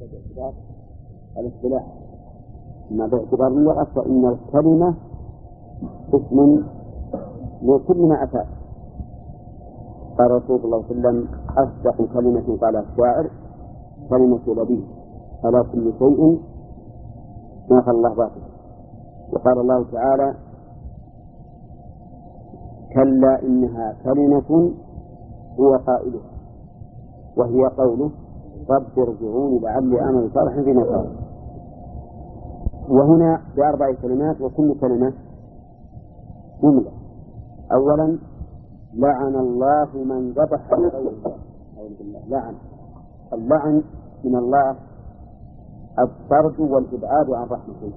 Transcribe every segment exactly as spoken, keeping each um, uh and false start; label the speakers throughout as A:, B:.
A: هذا باعتبار الاصطلاح، ما باعتبار اللغة فإن الكلمة اسم لكل ما أتى. قال رسول الله صلى الله عليه وسلم: أصدق كلمة قالها الشاعر كلمة لبيب، ألا كل شيء ما خلا الله باطل. وقال الله تعالى: كلا إنها كلمة هو قائلها وهي قوله رب ارجعوني لعلي أعمل صالحا فيما ترك. وهنا بأربع كلمات وكل كلمة جملة. أولا: لعن الله من ذبح لغير الله. أعوذ بالله. لعن، اللعن من الله الطرد والإبعاد عن رحمته.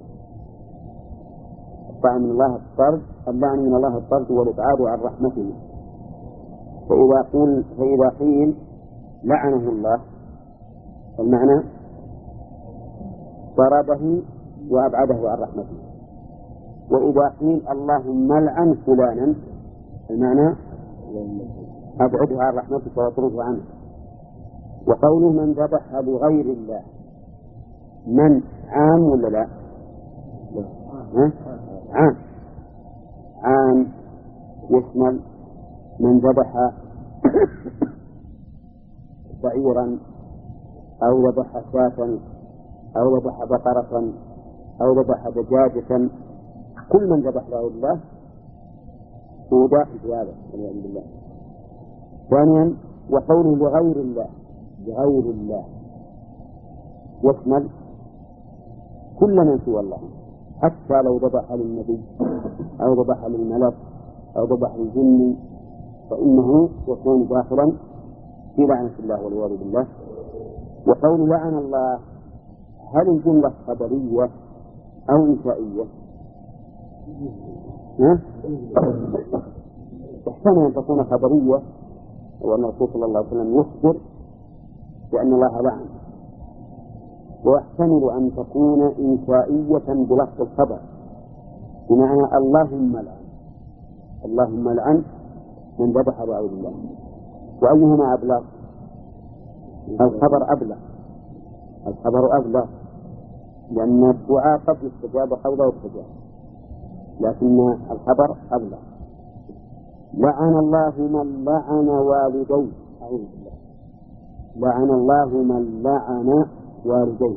A: الطعن من الله الطرد، اللعن من الله الطرد والإبعاد عن رحمته. فإذا قيل فإذا قيل لعنه الله المعنى طرده وأبعده عن رحمته. وإذا قيل اللهم لعن فلانا المعنى أبعده عن رحمتك واطرده عنه. وقوله من ذبح لغير الله من عام ولا لا؟ ها؟ عام عام يشمل من ذبح بعيرا أو ذبح شاة أو ذبح بقرة أو ذبح دجاجة، كل من ذبح لغير الله هو داخل في هذا والعياذ بالله. ثانيا: وقوله لغير الله لغير الله يشمل كل من سوى الله، حتى لو ذبح للنبي أو ذبح للملك أو ذبح للجن فإنه يكون داخلا في لعنة الله والعياذ بالله. وقول لعن الله هل الجملة خبرية أو إنشائية؟ يحتمل أن تكون خبرية، وأن الرسول صلى الله عليه وسلم يخبر بأن الله لعن، ويحتمل أن تكون إنشائية بلفظ الخبر بمعنى اللهم لعن اللهم لعن من ذبح لغير الله. وأيهما أبلغ؟ الخبر أبلغ الخبر أبلغ لأن الدعاء قد يستجاب وقد لا يستجاب، لكن الخبر أبلغ. لعن الله من لعن والديه. أعوذ بالله. لعن الله من لعن والديه.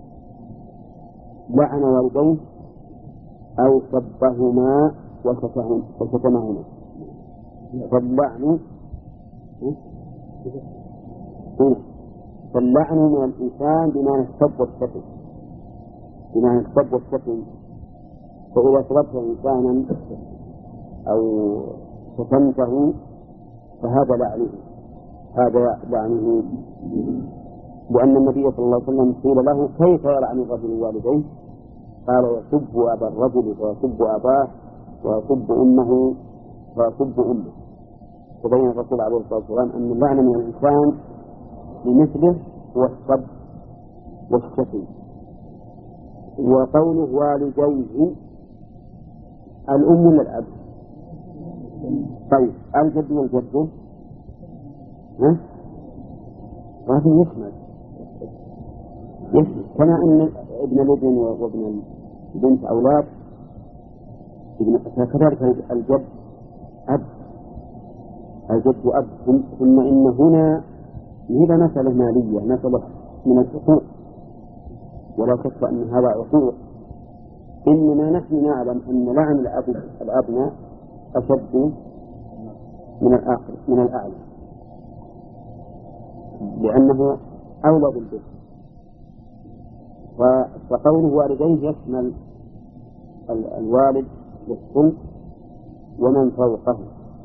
A: لعن والديه أو سبهما وشتمهما. فاللعن فاللعن من الإنسان بمعنى السب والشتم، بمعنى السب والشتم. فإذا سببت إنسانا أو شتمته فهذا لعنه هذا لعنه لأن النبي صلى الله عليه وسلم قيل له: كيف يلعن الرجل والديه؟ قال: يسب أبا الرجل ويسب أباه ويسب أمه ويسب أمه. فبين الرسول عليه الصلاة والسلام أن اللعن من الإنسان لمثله هو السب والشتم. وقوله والديه الأم ولا الأب؟ طيب الجد والجدة ها؟ وهذا يشمل يشمل كما أن ابن الابن وابن البنت أولاد كذلك الجد أب الجد أب. ثم إن هنا هذا مسألة مالية، مسألة من الحقوق، ولا شك أن هذا عقوق. إنما نحن نعلم أن لعن الأب الأبناء أشد من الآخر من الأعلى، لأنه أولى بالبر. فقوله والديه يشمل الوالد والصلب ومن فوقه.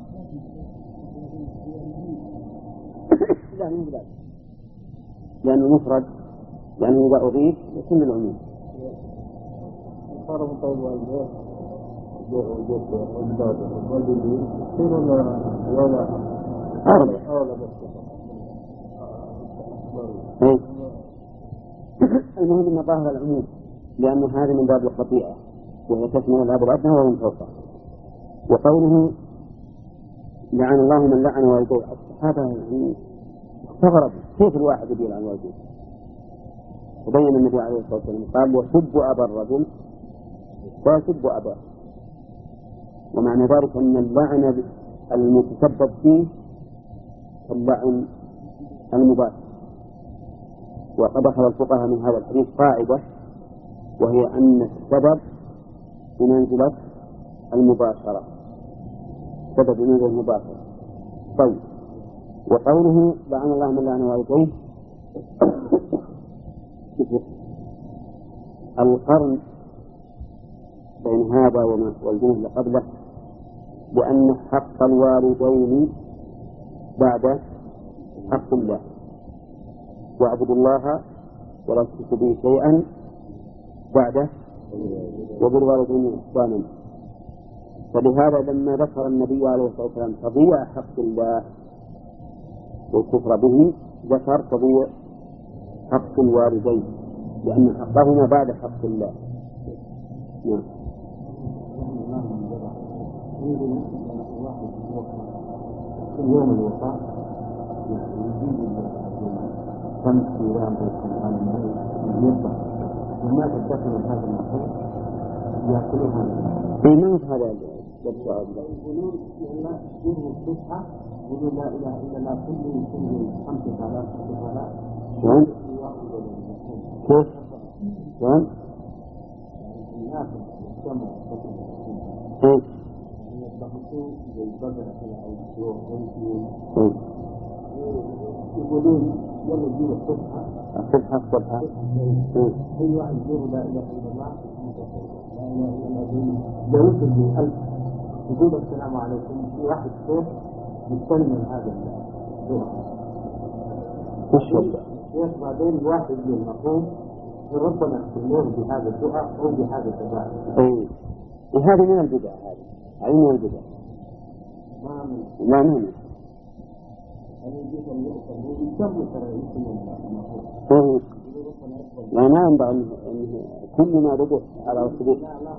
A: لا من ذلك، لأنه مفرد، لأنه إذا أضيف يكون العموم.
B: صار مطول والديه وجود وجود والديه كثير ولا
A: أربع
B: أولى بس.
A: المهم أن ظاهر العموم، لأن هذا من باب الخطيئة وهي تشمل الأب والأبناء ومن فوقه. وقوله لعن الله من لعن والديه، الصحابة يعني استغربوا كيف الواحد يلعن والديه؟ وبين النبي عليه الصلاة والسلام قال يسب أبا الرجل لا يسب أباه، ومعنى ذلك أن اللعن المتسبب فيه اللعن المباشر. وقد أخذ الفقهاء من هذا الحديث قاعدة، وهي أن السبب بمنزلة المباشرة، سبب بمنزلة المباشرة. طيب، وقوله لعن الله من لعن والديه القرن بين هذا والجنة قبله، لأن حق الوالدين بعد حق الله، واعبدوا الله ولا تشركوا به شيئا بعده وبالوالدين إحسانا. فلهذا لما ذكر النبي عليه الصلاة والسلام تضييع حق الله والكفر به ذكر تضييع حق الوالدين، لأن حقهما بعد حق الله. نعم.
B: يوم الوفاة خمس أيام عن الميت وما تدخل من هذا المكان يأكلها
A: في موت هذا السؤال.
B: يقولون لا يجوز الصبح يقولون لا إله إلا الله كل كل خمسة آلاف ستة آلاف.
A: شلون؟ كيف؟ شلون؟
B: الناس يجتمعوا
A: كيف؟
B: يضحكون بالبقرة أو السيوف يقولون يلا يجيب الصبح
A: الصبح الصبح
B: كل واحد يقول لا إله إلا الله لا إله إلا الله يوصل بالألف يقول السلام عليكم. في واحد صوت يستلم هذا الدعاء
A: وش هو؟
B: شيخ بعدين واحد من المقوم ربنا يستلمه بهذا الدعاء أو بهذا الدعاء.
A: إيه وهذا من البدع، هذا أي من البدع؟
B: ما من
A: لا من لا ما ينبغي أن كل ما بدأ على وصول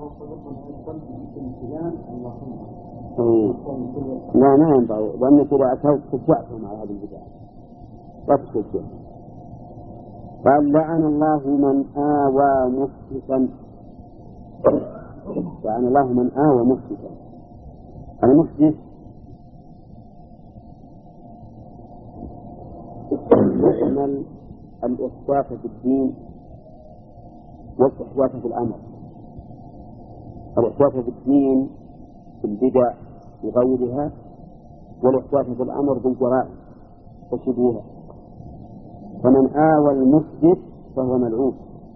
A: لا ما ينبغي، لأنك إذا أتوت تشجعتهم على هذه البدع لا تشجع. قال لعن الله من آوى مفسدا، لعن الله من آوى مفسدا. المفسد يشمل الإسقاط في الدين والإحداث في الأمر. الإحداث في الدين في البدع وغيرها، والإحداث في الأمر بالجرائم وشبهها. فمن آوى المفسد فهو ملعون.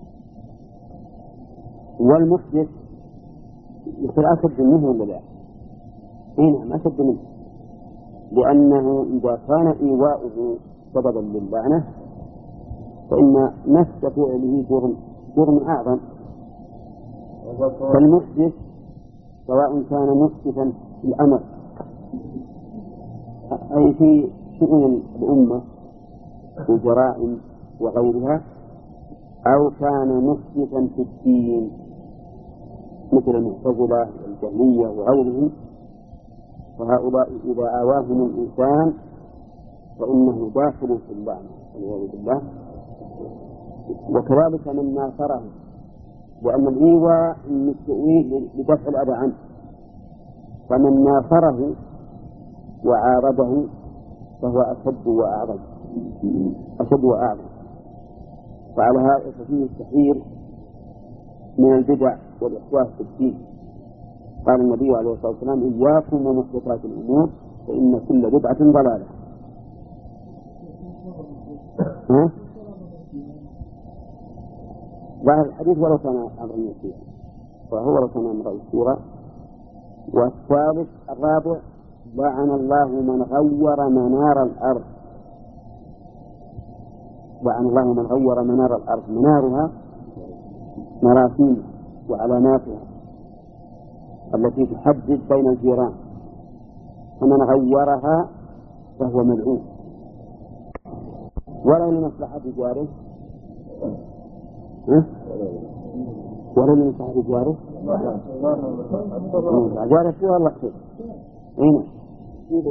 A: والمفسد يصير أشد منه ولا لا؟ إيه نعم أشد منه، لأنه إذا كان إيواؤه سببا للعنة فإن نفس فعله جرم جرم أعظم. فالمحدث سواء كان محدثا في الأمر أي في شؤون الأمة وجرائم وغيرها، أو كان محدثا في الدين مثل المعتزلة والجهمية وغيرهم، فهؤلاء إذا آواهم الإنسان فإنه داخل في اللعنة والعياذ بالله. وكذلك من ناصره، وأن الإيواء من التأويل لدفع الأذى عنه، فمن ناصره وعارضه فهو أشد وأعظم أشد وأعظم. وعلى هذا ففيه التحذير من البدع والإحداث في الدين. قال النبي عليه الصلاة والسلام إياكم ومحدثات الأمور فإن كل بدعة ضلالة. ها؟ ظاهر الحديث ولو كان أمرا يسيرا، وهو لو كان أمرا يسيرا. والثالث الرابع لعن الله من غير منار الأرض. لعن الله من غير منار الأرض. منارها مراسيم وعلاماتها التي تحدد بين الجيران، فمن غيرها فهو ملعون. ولا لمصلحة جاره ولا لمصلحة جاره جاره فيه والله خير. أين؟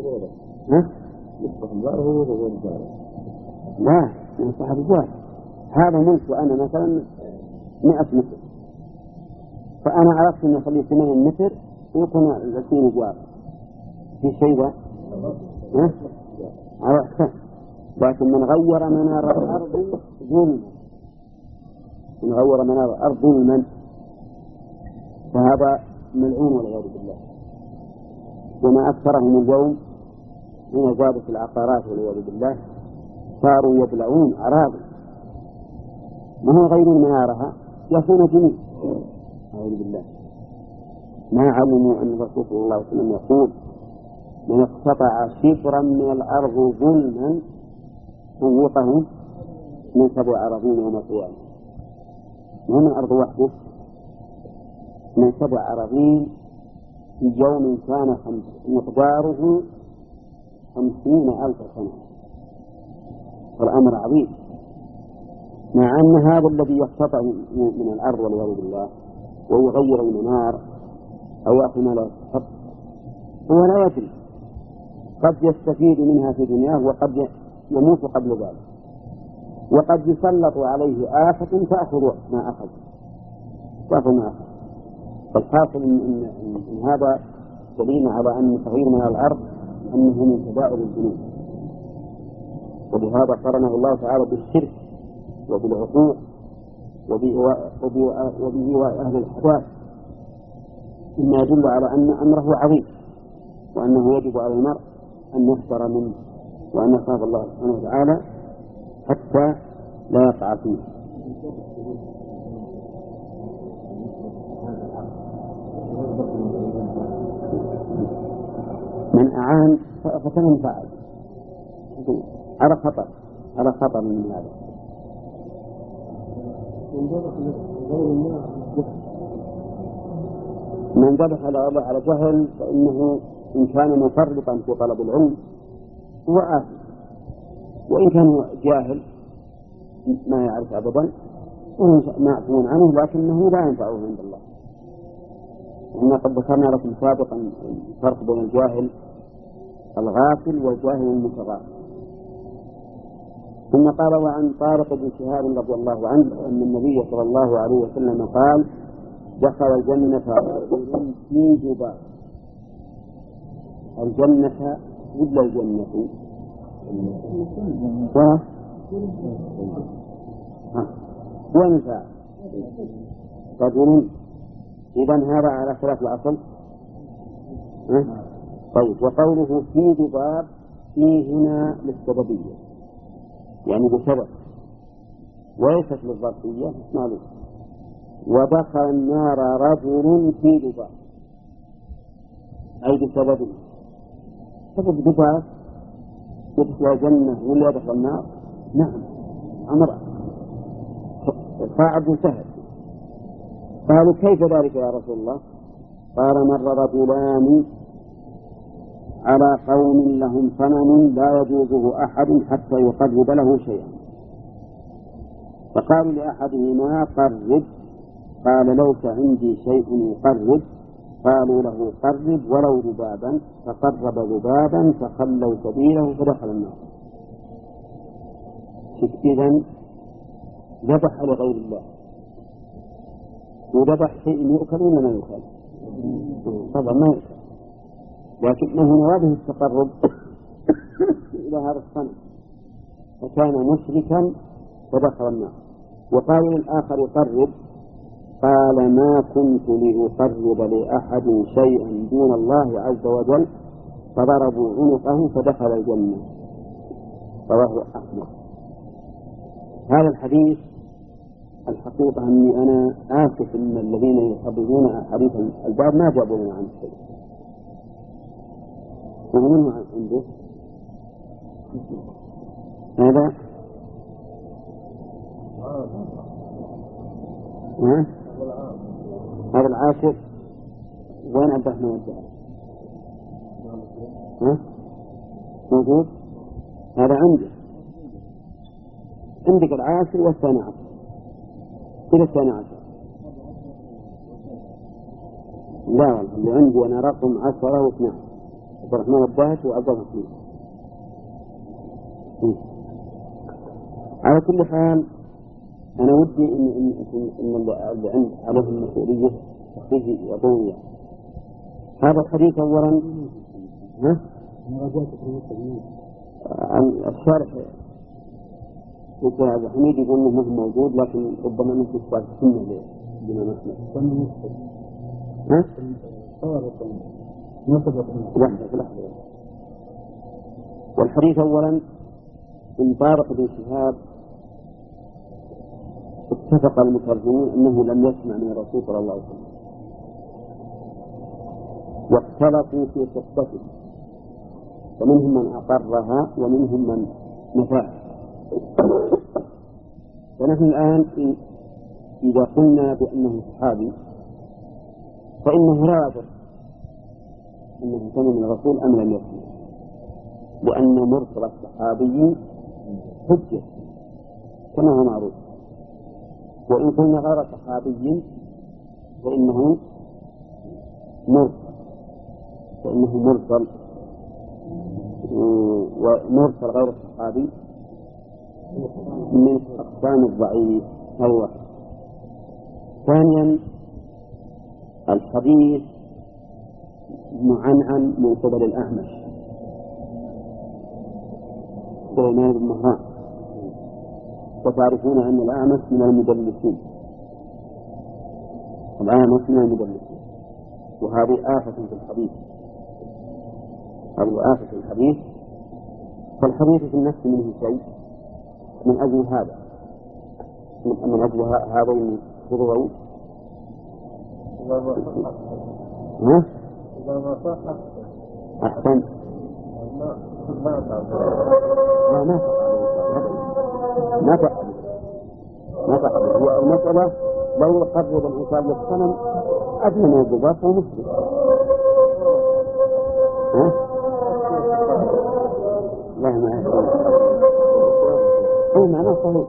A: ها؟ لا لمصلحة جاره هذا ملك وأنا مثلا مئة متر، فأنا عرفت أن أخلي ثمانين متر ويكون العشرين جوار في شيء ذا عرفت. لكن من غير منار الأرض ظلما، من غير منار الأرض ظلما فهذا ملعون والعياذ بالله. وما أكثرهم اليوم حين زادت العقارات والعياذ بالله صاروا يبلعون أراضي ما هو غير منارها يكون جميل أعوذ بالله. ما علموا أن الرسول صلى الله عليه وسلم يقول من اقتطع شبرا من الأرض ظلما سوقه من سبع أراضين يوم القيامة. ومن الأرض وحده من سبع أراضين في يوم كان مقداره خمسين ألف سنة. والأمر عظيم، مع أن هذا الذي يقتطع من الأرض والعياذ بالله ويغير المنار أو يأخذ ما لا يستحق هو لا يدري، قد يستفيد منها في دنياه وقد يموت قبل ذلك، وقد يسلط عليه آفة تأخذ ما أخذ تأخذ ما أخذ. فالحاصل إن, إن, إن هذا دليل على أن تغيير من الأرض أنه من كبائر الذنوب، ولهذا قرنه الله تعالى بالشرك وبالعقوق وبإيواء أهل الحداث، مما يدل على أن أمره عظيم وأنه يجب على المرء أن يحذر منه وأن يخاف الله سبحانه وتعالى حتى لا يقع فيه. من أعان فكان فعل على خطر على خطر من هذا. من ذبح على الله على جهل فإنه إن كان مفرطا في طلب العلم هو آثم، وإن كان جاهل ما يعرف أبدا معفو عنه لكنه لا ينفعه عند الله. وإن قد ذكرنا لكم سابقا الفرق بين الجاهل الغافل والجاهل المتغافل. ثم قال وعن طارق بن شهاب رضي الله عنه أن النبي صلى الله عليه وسلم قال دخل الجنة رجل في جبال. الجنة ولا الجنة وين فاعل رجل؟ إذن هذا على خلاف الأصل. طيب وقوله في جبال في هنا للسببية يعني بسبب وليست للظرفية معلوم. ودخل النار رجل في جبال أي بسببه. سبب جبال يدخل الجنة ولا يدخل النار؟ نعم أمر صعب سهل. قالوا كيف ذلك يا رسول الله؟ قال مر رجلان على قوم لهم صنم لا يجوزه أحد حتى يقرب له شيئا، فقالوا لأحدهما قرب، قال ليس عندي شيء يقرب. قالوا له قرب ولو ذبابا، فقرب ذبابا فخلوا سبيله فدخل النار. إذن ذبح لغير الله، وذبح شيء يؤكل ولا ما يؤكل؟ طبعا ما يؤكل، لكنه نواده التقرب إلى هذا الصنم فكان مشركا فدخل النار. وقال للآخر يقرب، قال ما كنت لأقرب لأحد شيئا دون الله عز وجل، فضربوا عنقه فدخل الجنة. رواه أحمد. هذا الحديث الحقيقة أني أنا آسف أن الذين يحبذون حديث الباب ما جابوا لنا عن شيء. ومنه عنده هذا ها؟ هذا العاشر وين عبد الرحمن الدار؟ ها؟ موجود؟ هذا عنده عندك العاشر والثاني عشر إلى الثاني عشر. لا والله اللي عندي أنا رقم عشرة واثنين عبد الرحمن الدهش وعبد الرحمن. على كل حال أنا ودي إن إن إن اللي عند عليه المسؤولية تخريج أبوية. هذا الحديث أولا ها؟ الشارح أبو حميد يقول إنه مهم موجود لكن ربما نسي بعض السنة لما نحن. ها؟ لحظة لحظة. والحديث أولا إن طارق بن شهاب اتفق المترجمون أنه لم يسمع من الرسول صلى الله عليه وسلم، واختلفوا في صحبته، ومنهم من أقرها ومنهم من نفاها. ونحن الآن إذا قلنا بأنه صحابي فإنه لا يضر أنه سمع من الرسول أم لم يسمع، لأن مرسل الصحابي حجة كما هو معروف. وإن كنا غير صحابي فإنه مرسل فإنه مرسل ومرسل غير الصحابي من أقسام الضعيف. أيوة. ثانيا الحديث معنعن من قبل الأعمش سليمان بن مهران، وتعرفون أن الأعمش من المدلسين، الأعمش من المدلسين، وهذه آفة في الحديث، هذه آفة في الحديث. فالحديث في النفس منه شيء من أجل هذا، من أجل هذين الضرورين. ها؟ أحسن. ما ما ما تقبل ما تقبل هو المسألة لو قرب الإنسان للصنم أدنى من الجزاء فمسلم. ها؟ لا ما يحصل. أي معناه صحيح.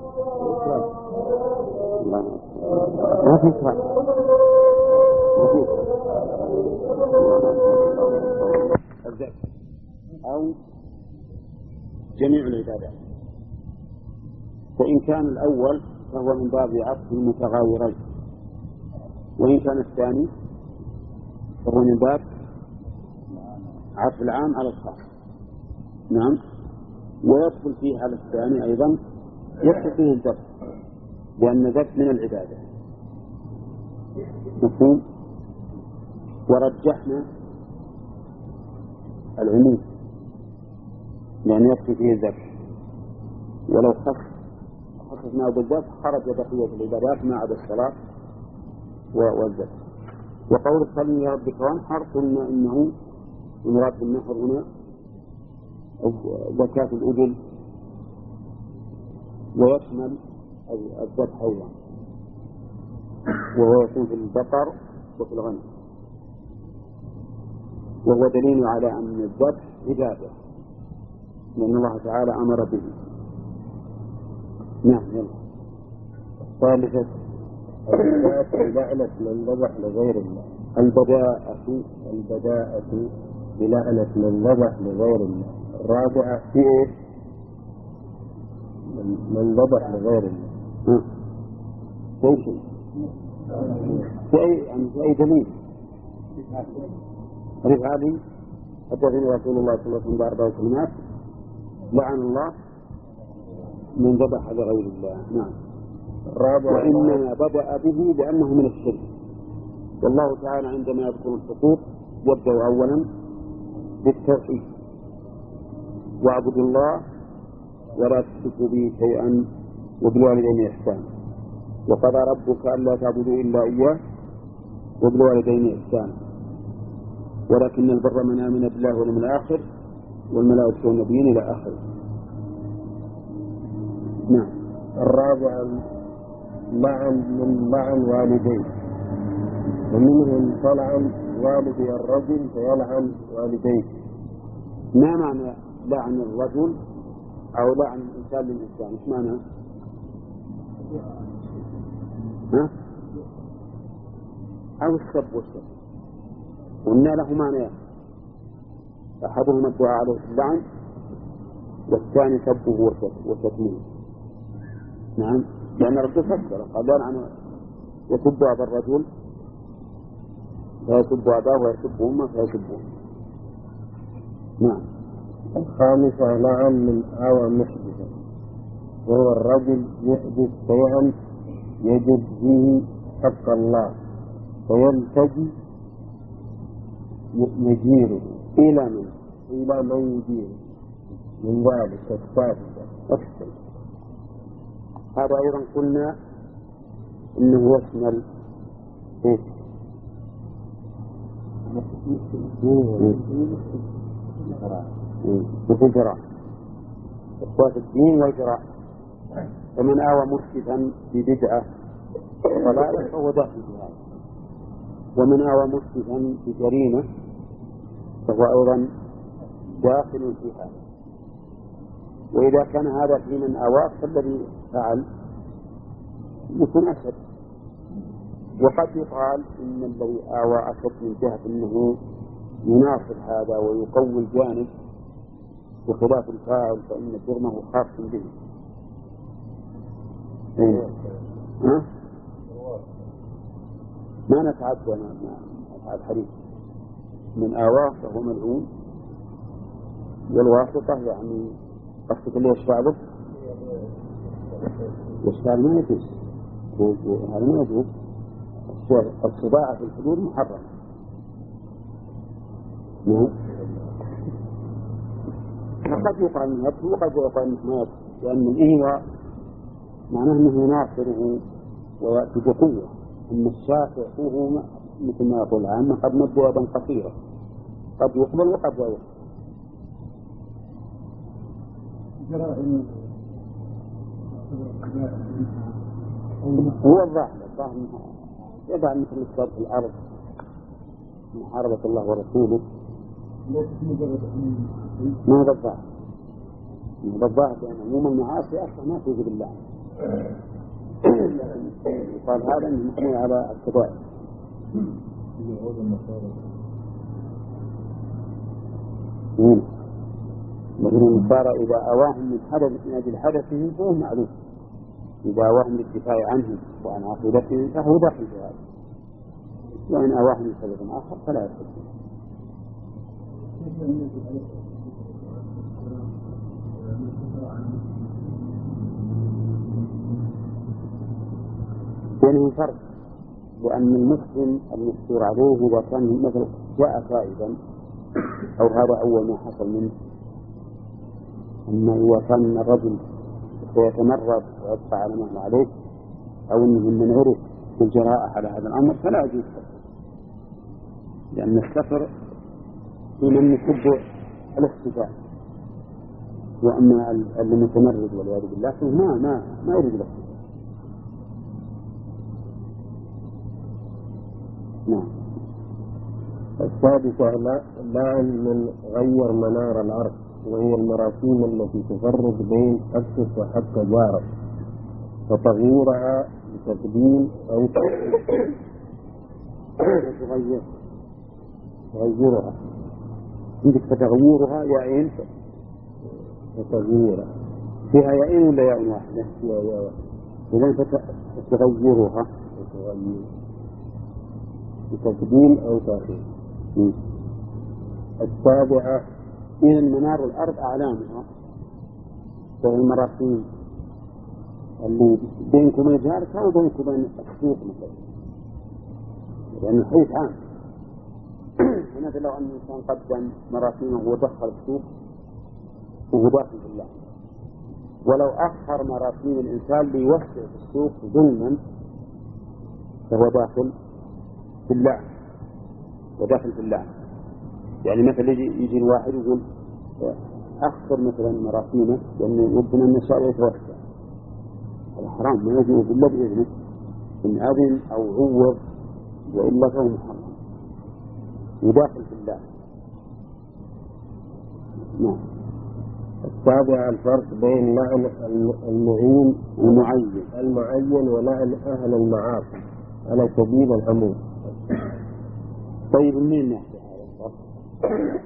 A: ما في إشراك. الذكر أو جميع العبادات. فإن كان الأول فهو من باب عطف المتغايرين، وإن كان الثاني فهو من باب عطف العام على الخاص. نعم. ويدخل فيه على الثاني أيضا يدخل فيه الذكر، لأن الذكر من العبادة. مفهوم؟ ورجحنا العموم لأن يكفي فيه الذكر، ولو خصصناه بالذكر خرج بقية العبادات ما عدا الصلاة والذكر. وقول صل يا ربك وانحر قلنا إنه المراد بالنحر هنا زكاة الإبل، ويشمل الذبح أيضا، وهو يكون في البقر وفي الغنم، وهو دليل على أن الذبح عبادة لأن الله تعالى أمر به. نعم. يلا. ثالثة
B: لعنة من ذبح لغير الله.
A: البداءة
B: البداءة بلعنة من ذبح لغير الله. الرابعة
A: في إيه؟
B: من ذبح لغير الله.
A: في شيء في أي يعني في أي دليل؟ حديث علي حدثني رسول الله صلى الله عليه وسلم بأربع كلمات لعن الله من ذبح لغير الله. نعم. وإنما بدأ به لأنه من الشرك، والله تعالى عندما يذكر الحقوق يبدأ أولا بالتوحيد، واعبدوا الله ولا تشركوا به شيئا وبالوالدين إحسانا، وقضى ربك ألا تعبدوا إلا إياه وبالوالدين إحسانا، ولكن البر من آمن بالله واليوم الآخر والملائكة والنبيين إلى آخره. نعم.
B: الرابع لعن من لعن والديه، ومنهم طلعا والدي الرجل فيلعن والديه.
A: ما معنى لعن الرجل أو لعن الإنسان للإنسان؟ إيش معنى؟ ها؟ أو السب والسب، قلنا له معنى أحدهما الدعاء عليه اللعن والثاني سبه وشتمه. نعم. لأن الرسول فسر قال لا عنه يسب أبا الرجل فيسب أباه ويسب أمه فيسبه. نعم.
B: الخامسة لعن من آوى محدثا، وهو الرجل يحدث شيئا يجب فيه حق الله فيلتجي يجيره
A: إلى من
B: إلى من يجيره من ذلك السادسة.
A: هذا أيضا قلنا إنه يشمل إيه؟ مثل جراح إخوات الدين والجراح. فمن آوى محدثا ببدعة ضلالة فهو داخل في هذا، ومن آوى محدثا بجريمة فهو أيضا داخل في هذا. وإذا كان هذا في من آواه فالذي فعل يكون أشد. وقد يقال إن الذي آوى أشد من جهة أنه يناصر هذا ويقوي الجانب، بخلاف الفاعل فإن جرمه خاص به. ها؟ ما نتعدى ما نتعدى الحديث. من آواه فهو ملعون، والواسطة يعني قصدك اللي يشفع له يشفع ما يجوز، هذا ما يجوز. الصداع في الحدود محرم. نعم. فقد يقال من هذا وقد يقال من هذا، لأن الإيواء معناه أنه يناصره ويأتي بقوة. أما الشافع هو مثل ما يقول العامة قد مد يدا قصيرة، قد يقبل وقد لا يقبل. هو الظاهر الظاهر يضع مثل الصوت في الأرض محاربة الله ورسوله، ما هذا الظاهر. هذا الظاهر لأن عموم المعاصي أصلا ما توجد بالله. قال هذا أنه محمول على الكبائر. مثل النصارى إذا أواهم من حدث من أجل حدثهم فهو معروف، إذا أواهم للدفاع عنهم وعن عقيدتهم فهو داخل في هذا، وإن أواهم من سبب آخر فلا يدخل. يعني فرق، لأن المسلم المستور عليه إذا كان مثلا جاء فائدا أو هذا أول ما حصل منه، أما إذا كان الرجل سيتمرد ويبقى على ما عليه أو أنه من عرف بالجراءة على هذا الأمر فلا يجوز، لأن السفر في من يحب الاختفاء، وأما المتمرد والعياذ بالله ما ما ما يريد الاختفاء. نعم.
B: السادسة لعن من غير منار الأرض، وهي المراسيم التي تفرق بين حقك وحق جارك، وتغييرها بتقديم أو
A: تغير تغيرها عندك فتغييرها يعين
B: وتغييرها
A: فيها يعين ولا يعين واحدة؟
B: فيها يعين.
A: إذن فتغيرها
B: بتقديم أو تأخير.
A: السابعة إذن منار الأرض أعلامها وهي المراسيم اللي بينكم وبين جارك أو بينكم وبين السوق مثلا، لأن الحيث عام. هنا لو أن الإنسان قدم مراسيمه ودخل السوق وهو داخل في الله، ولو أخر مراسيم الإنسان ليوسع في السوق ظلما فهو داخل في الله وداخل في الله. يعني مثلا يجي, يجي الواحد يقول أخر مثلا مراسيمه لأن يمكن أن الشارع يتوسع، هذا حرام ما يجوز إلا بإذنه، إن أذن أو عوض وإلا فهو محرم وداخل في الله. نعم.
B: السابع الفرق بين لعن المعين
A: المعين
B: المعين ولعن أهل المعاصي على سبيل العموم.
A: طيب منين نحكي هذا الفرق؟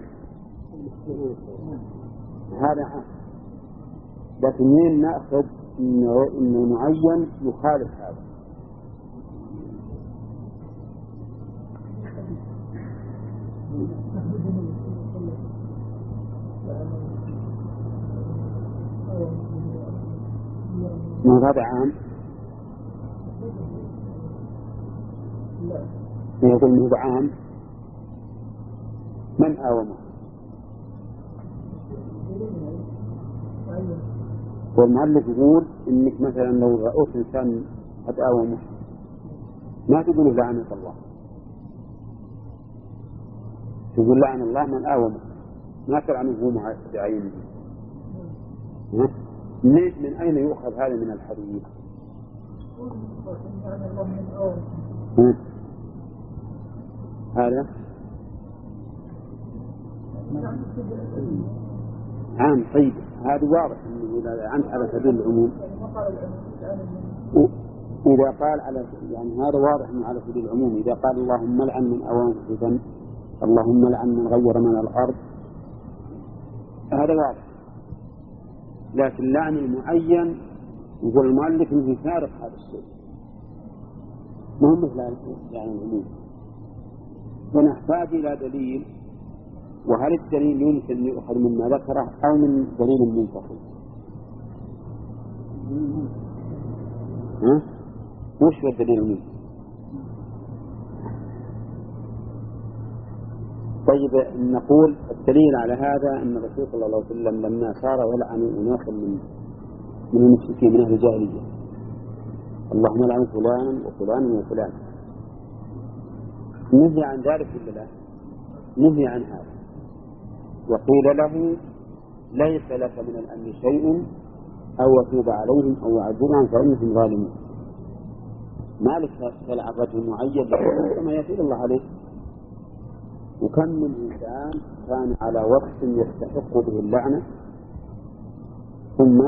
A: هذا عام، لكن منين نأخذ إنه إن المعين يخالف هذا. من هذا عام يقول من هذا عام من آومه، والمؤلف يقول إنك مثلا لو رأيت إنسان قد آومه ما تقول لعنة الله، تقول لعن الله من آومه، ما تلعنه بعينه. من أين يؤخذ هذا من الحديث؟ هذا عام. طيب هذا واضح أنه إذا عنت على سبيل العموم، إذا قال على يعني هذا واضح أنه على سبيل العموم. إذا قال اللهم لعن من أوان الفتن، اللهم لعن من غير من الأرض، هذا واضح. لكن لعن المعين يقول المؤلف انه فارق هذا الشيء، مو مثل يعني العموم، ونحتاج الى دليل. وهل الدليل يمكن ان يؤخذ مما ذكره او من دليل منفصل؟ ها؟ وش هو الدليل منه؟ طيب نقول الدليل على هذا أن الرسول صلى الله عليه وسلم لما صار يلعن أناسا من من المشركين من أهل الجاهلية، اللهم لعن فلانا وفلانا وفلانا، نهي عن ذلك ولا لا؟ نهي عن هذا، وقيل له ليس لك من الأمر شيء أو يتوب عليهم أو يعذبهم فإنهم ظالمون. ما لك تلعب رجل معين كما يتوب الله عليه. وكم من إنسان كان على وقت يستحق به اللعنة ثم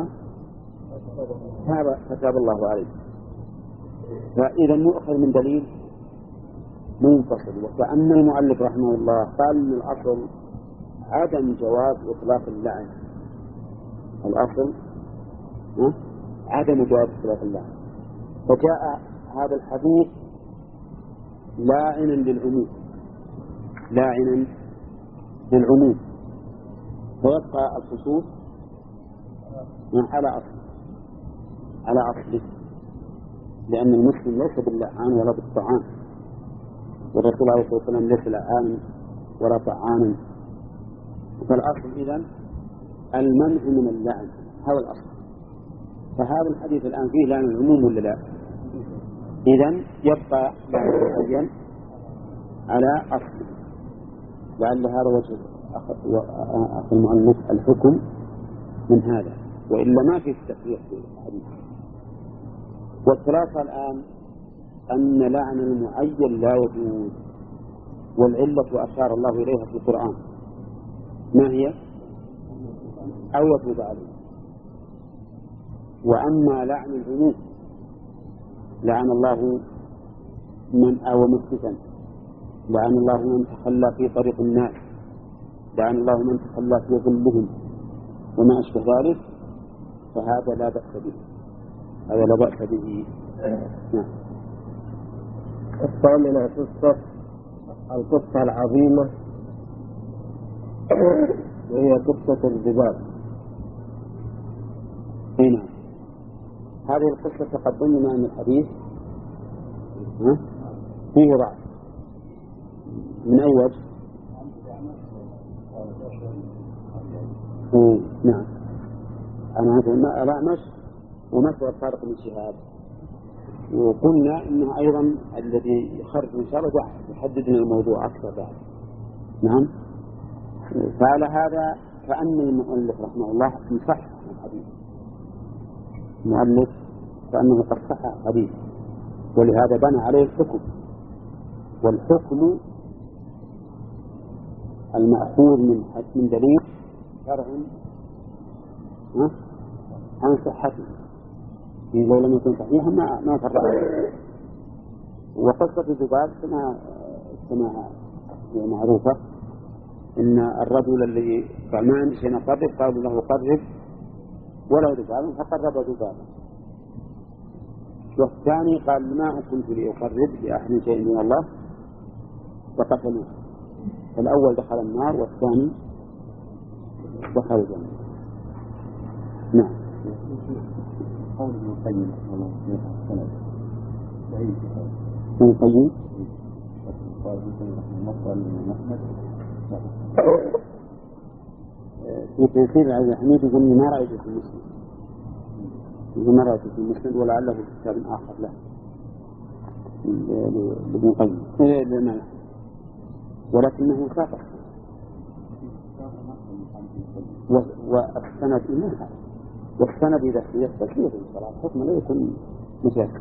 A: فتاب الله عليه. فإذا يؤخذ من دليل منفصل. وكأن المؤلف رحمه الله قال من الأصل عدم جواز إطلاق اللعن، الأصل عدم جواز إطلاق اللعن، فجاء هذا الحديث لاعنا للعموم، لاعنا للعموم، فيبقى الخصوص على أصل على أصله، لأن المسلم ليس باللعان ولا بالطعان، والرسول عليه الصلاة والسلام ليس لعانا ولا طعانا. فالأصل إذن المنع من اللعن، هذا الأصل. فهذا الحديث الآن فيه لعن العموم ولا لا؟ إذن يبقى لعن معين على أصله. لعل هذا وجه أخذ المؤلف الحكم من هذا، وإلا ما في تفريق في الحديث. والخلاصة الآن أن لعن المعين لا يجوز، والعلة أشار الله إليها في القرآن، ما هي؟ أو يتوب عليه. وأما لعن العموم لعن الله من آوى مسجدا، لعن الله من تخلى في طريق الناس، لعن الله من تخلى في ظلهم وما أشبه ذلك، فهذا لا بأس به، هذا لا بأس به. نعم.
B: الثامنة قصة القصة العظيمة وهي قصة الذباب.
A: هنا هذه القصة تقدمنا من الحديث فيه ضعف. من أي وجه؟ نعم، أنا أقول الأعمش ومثل الطارق من شهاب، وقلنا إنه أيضا الذي يخرج إن شاء الله يحددنا الموضوع أكثر بعد. نعم. فعلى هذا كأن المؤلف رحمه الله يصح الحديث، المؤلف كأنه قد صح الحديث، ولهذا بنى عليه الحكم. والحكم المأخوذ من من دليل شرع عن صحته، إذا لم يكن صحيحا ما ما فرق. وقصة الذباب كما كما معروفة، إن الرجل الذي ما عنده شيء قرب قالوا له قرب ولا ذباب فقرب ذبابا، والثاني قال ما كنت لأقرب لأحد شيء من الله فقتلوه. الأول دخل النار والثاني دخل الجنة. نعم.
B: قول ابن القيم رحمه الله السند بعيد
A: ابن القيم
B: قال ابن القيم رحمه الله محمد
A: في تفسير العزيز الحميد يقول ما رأيت في المسلم، يقول ما رأيت في المسلم ولعله في كتاب آخر له لابن القيم ولكنه ساقط والسند إليها، والسند إذا يستطيع الصلاة حكم لا يكون مشاكل.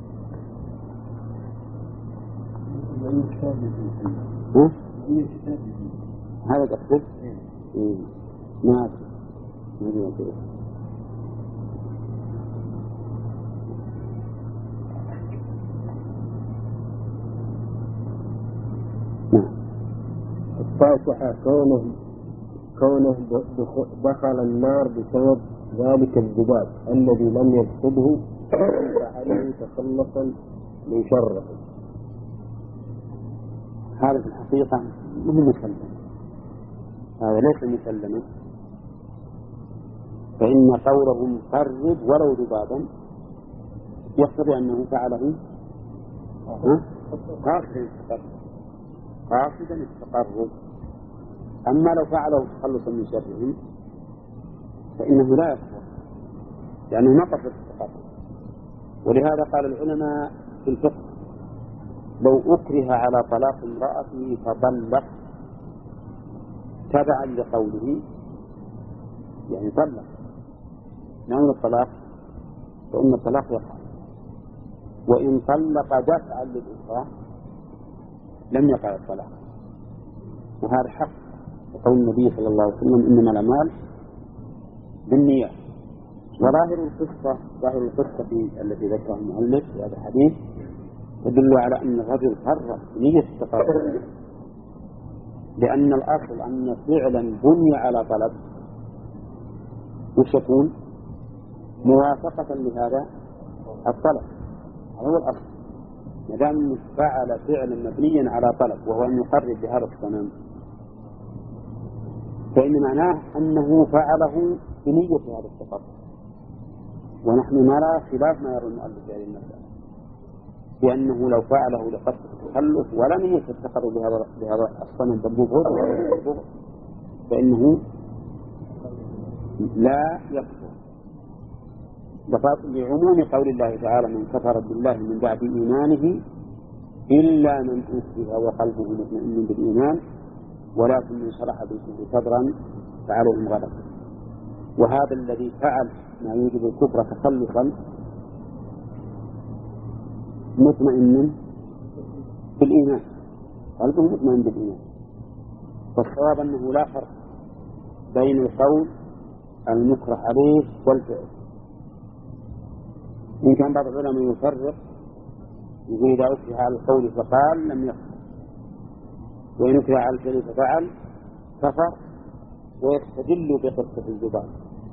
A: هذا الأسلوب ما ما أدري.
B: التاسعة كونه كونه دخل النار بسبب ذلك الذباب الذي لم يقصده فعليه تخلصا من شره.
A: هذا في الحقيقة مو مسلم، هذا ليس مسلما، فإن قولهم قرب ولو ذبابا يقتضي أنه فعله قاصدا قاصدا التقرب. أما لو فعله تخلصا من شره فإنه لا يكفر لأنه ما قصد التقرب. ولهذا قال العلماء في الفقه لو أكره على طلاق امرأته فطلق تبعا لقوله يعني طلق نوع الطلاق فإن الطلاق يقع، وإن طلق دفعا للإكراه لم يقع الطلاق. وهذا حق وقول النبي صلى الله عليه وسلم إنما الأعمال بالنيات. وظاهر القصة ظاهر القصة التي ذكرها المؤلف في هذا الحديث تدل على أن الرجل فرق نية التقرب، لأن الأصل أن فعلا بني على طلب وش يكون موافقة لهذا الطلب. هذا هو الأصل، ما دام فعل فعلا مبنيا على طلب وهو أن يقرب بهذا الصنم فإن معناه أنه فعله بنية هذا التقرب. ونحن نرى خلاف ما يرى المؤلف في هذه المسألة، بأنه لو فعله لقصد التخلف ولم يتخذ بهذا بهذا الصنم بالبغض فإنه لا يكفر لعموم قول الله تعالى من كفر بالله من بعد إيمانه إلا من أكره وقلبه مطمئن بالإيمان ولكن من شرح بالكفر صدرا فعليهم غضب. وهذا الذي فعل ما يوجب الكفر تخلفا مطمئن بالإيمان، قلبه مطمئن بالإيمان. فالصواب أنه لا فرق بين القول المكره عليه والفعل. إن كان بعض العلماء يفرق يقول إذا أكره على القول فقال لم يكفر، وإن أكره على الفعل ففعل كفر، ويستدل بقصة الذباب.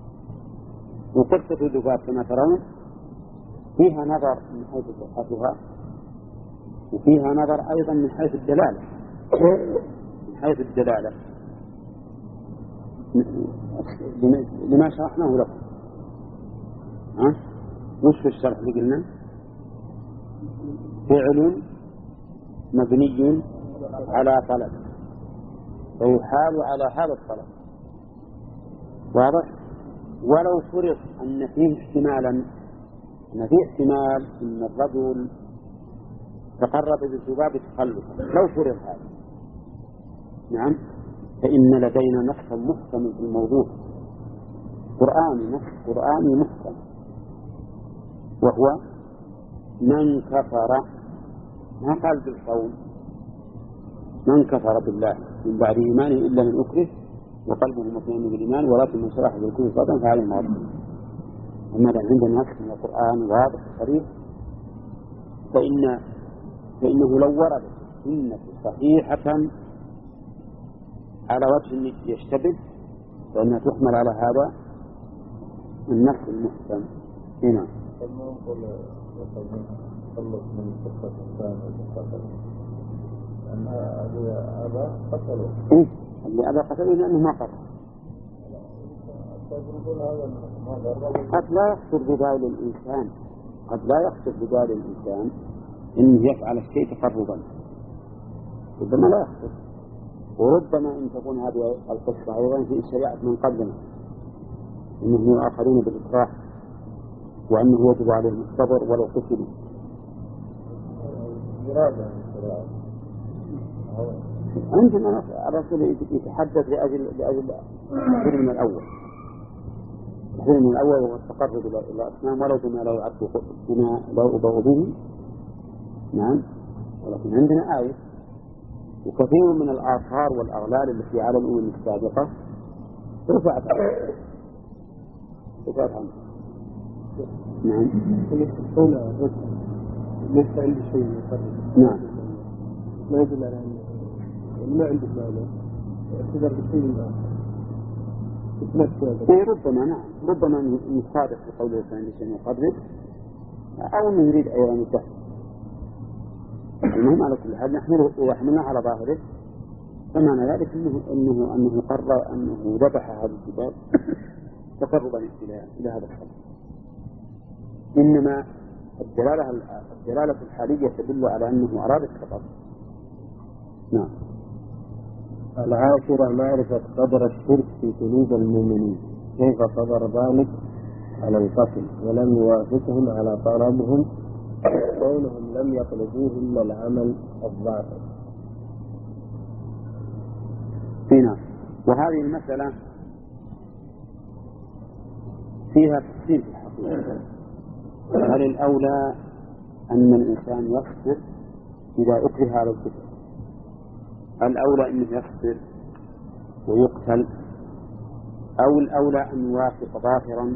A: وقصة الذباب كما ترون فيها نظر من حيث صحتها وفيها نظر أيضا من حيث الدلالة من حيث الدلالة لما شرحناه لكم. ها؟ وش في الشرح اللي قلنا؟ فعل مبني على طلب ويحال على هذا الطلب، واضح؟ ولو فرض أن فيه احتمالا أن فيه احتمال أن الرجل تقرب بالذباب تخلفا، لو فرض هذا نعم فإن لدينا نصا محكما في الموضوع قرآني نص قرآني محكم، وهو من كفر ما قال بالقول من كفر بالله من بعد إيمانه إلا من أكره وقلبه مطمئن بالإيمان ولكن من شرح بالكفر صدرا فعليهم غضب. أما عندنا نص من القرآن واضح صريح فإن فإنه لو ورد السنة صحيحة على وجه يشتبه فإنها تحمل على هذا النص المحكم. هنا
B: خلص من قصة الإنسان والقتل لأن هذا قتله.
A: إيه اللي أبا قتله لأنه ما قتل. قد لا يقصد بذلك الإنسان قد لا يقصد بذلك الإنسان إنه يفعل الشيء تقربا، ربما لا يقصد. وربما إن تكون هذه القصة أيضا في الشريعة من قبلنا إنهم يؤاخذون بالإكراه وأنه يجب عليهم الصبر ولو قتلوا. عندنا الرسول يتحدث لأجل لأجل الحلم من الأول الحلم من الأول وهو التقرب إلى الأصنام ولو بما لا يعد بما لا يؤبه به. نعم. ولكن عندنا آية وكثير من الآثار والأغلال التي على الأمم السابقة رفعت عنها رفعت عنها. نعم.
B: ليس عندي شيء يقرب.
A: نعم.
B: ما يدل على أن ما عندك معنى اعتذر بشيء آخر.
A: إيه ربما نعم ربما أنه صادق في قوله عندي شيء يقرب أو أنه يريد أيضا يتهم. المهم على كل حال نحن يحملنا على ظاهره، فمعنى ذلك أنه أنه أنه قرر أنه ذبح هذا الكتاب تقربا إلى إلى هذا الحد. إنما الدلالة الدلالة الحالية تدل على أنه أراد الخطأ. نعم.
B: العاشرة معرفة قدر الشرك في قلوب المؤمنين، كيف صدر ذلك على القتل ولم يوافقهم على طلبهم كونهم لم يطلبوه إلا العمل الظاهر.
A: هنا وهذه المسألة فيها تفصيل في الحقيقة. هل الأولى أن الإنسان يصبر إذا أكره على الكفر؟ الأولى أنه يصبر ويقتل، أو الأولى أن يوافق ظاهرا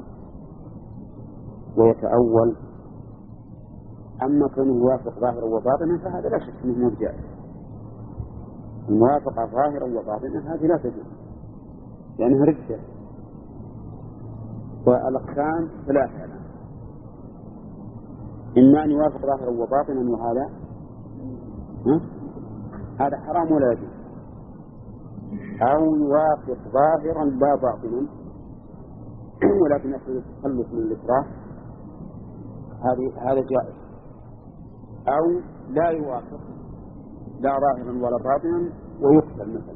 A: ويتأول؟ أما كونه يوافق ظاهرا وباطنا فهذا لا شك أنه مرجع. الموافقة ظاهرا وباطنا هذه لا تجوز لأنها ردة. والأقسام ثلاثة: إما أن يوافق ظاهرا وباطنا وهذا هذا حرام ولا يجوز، أو يوافق ظاهرا لا باطنا ولكن يحصل التخلص من الإكراه، هذا جائز، أو لا يوافق لا ظاهرا ولا باطنا ويقتل مثلا،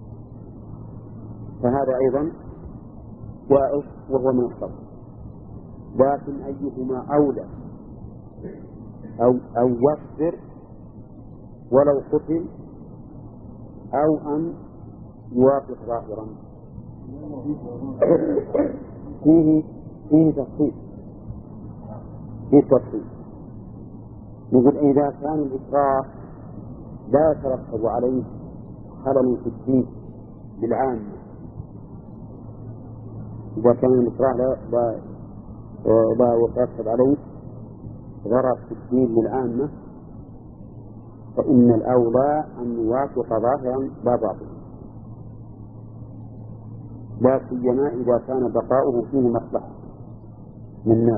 A: فهذا أيضا جائز وهو من الصبر. لكن أيهما أولى؟ أو أو يصبر ولو قتل أو أن يوافق ظاهرا؟ فيه فيه تفصيل فيه تفصيل نقول إذا كان الإكراه لا يترتب عليه خلل في الدين بالعامة، إذا كان الإكراه لا لا لا يترتب عليه ضرر في الدين للعامة فإن الأولى أن يوافق ظاهرا لا باطنا، لا سيما إذا كان بقاؤه فيه مصلحة للناس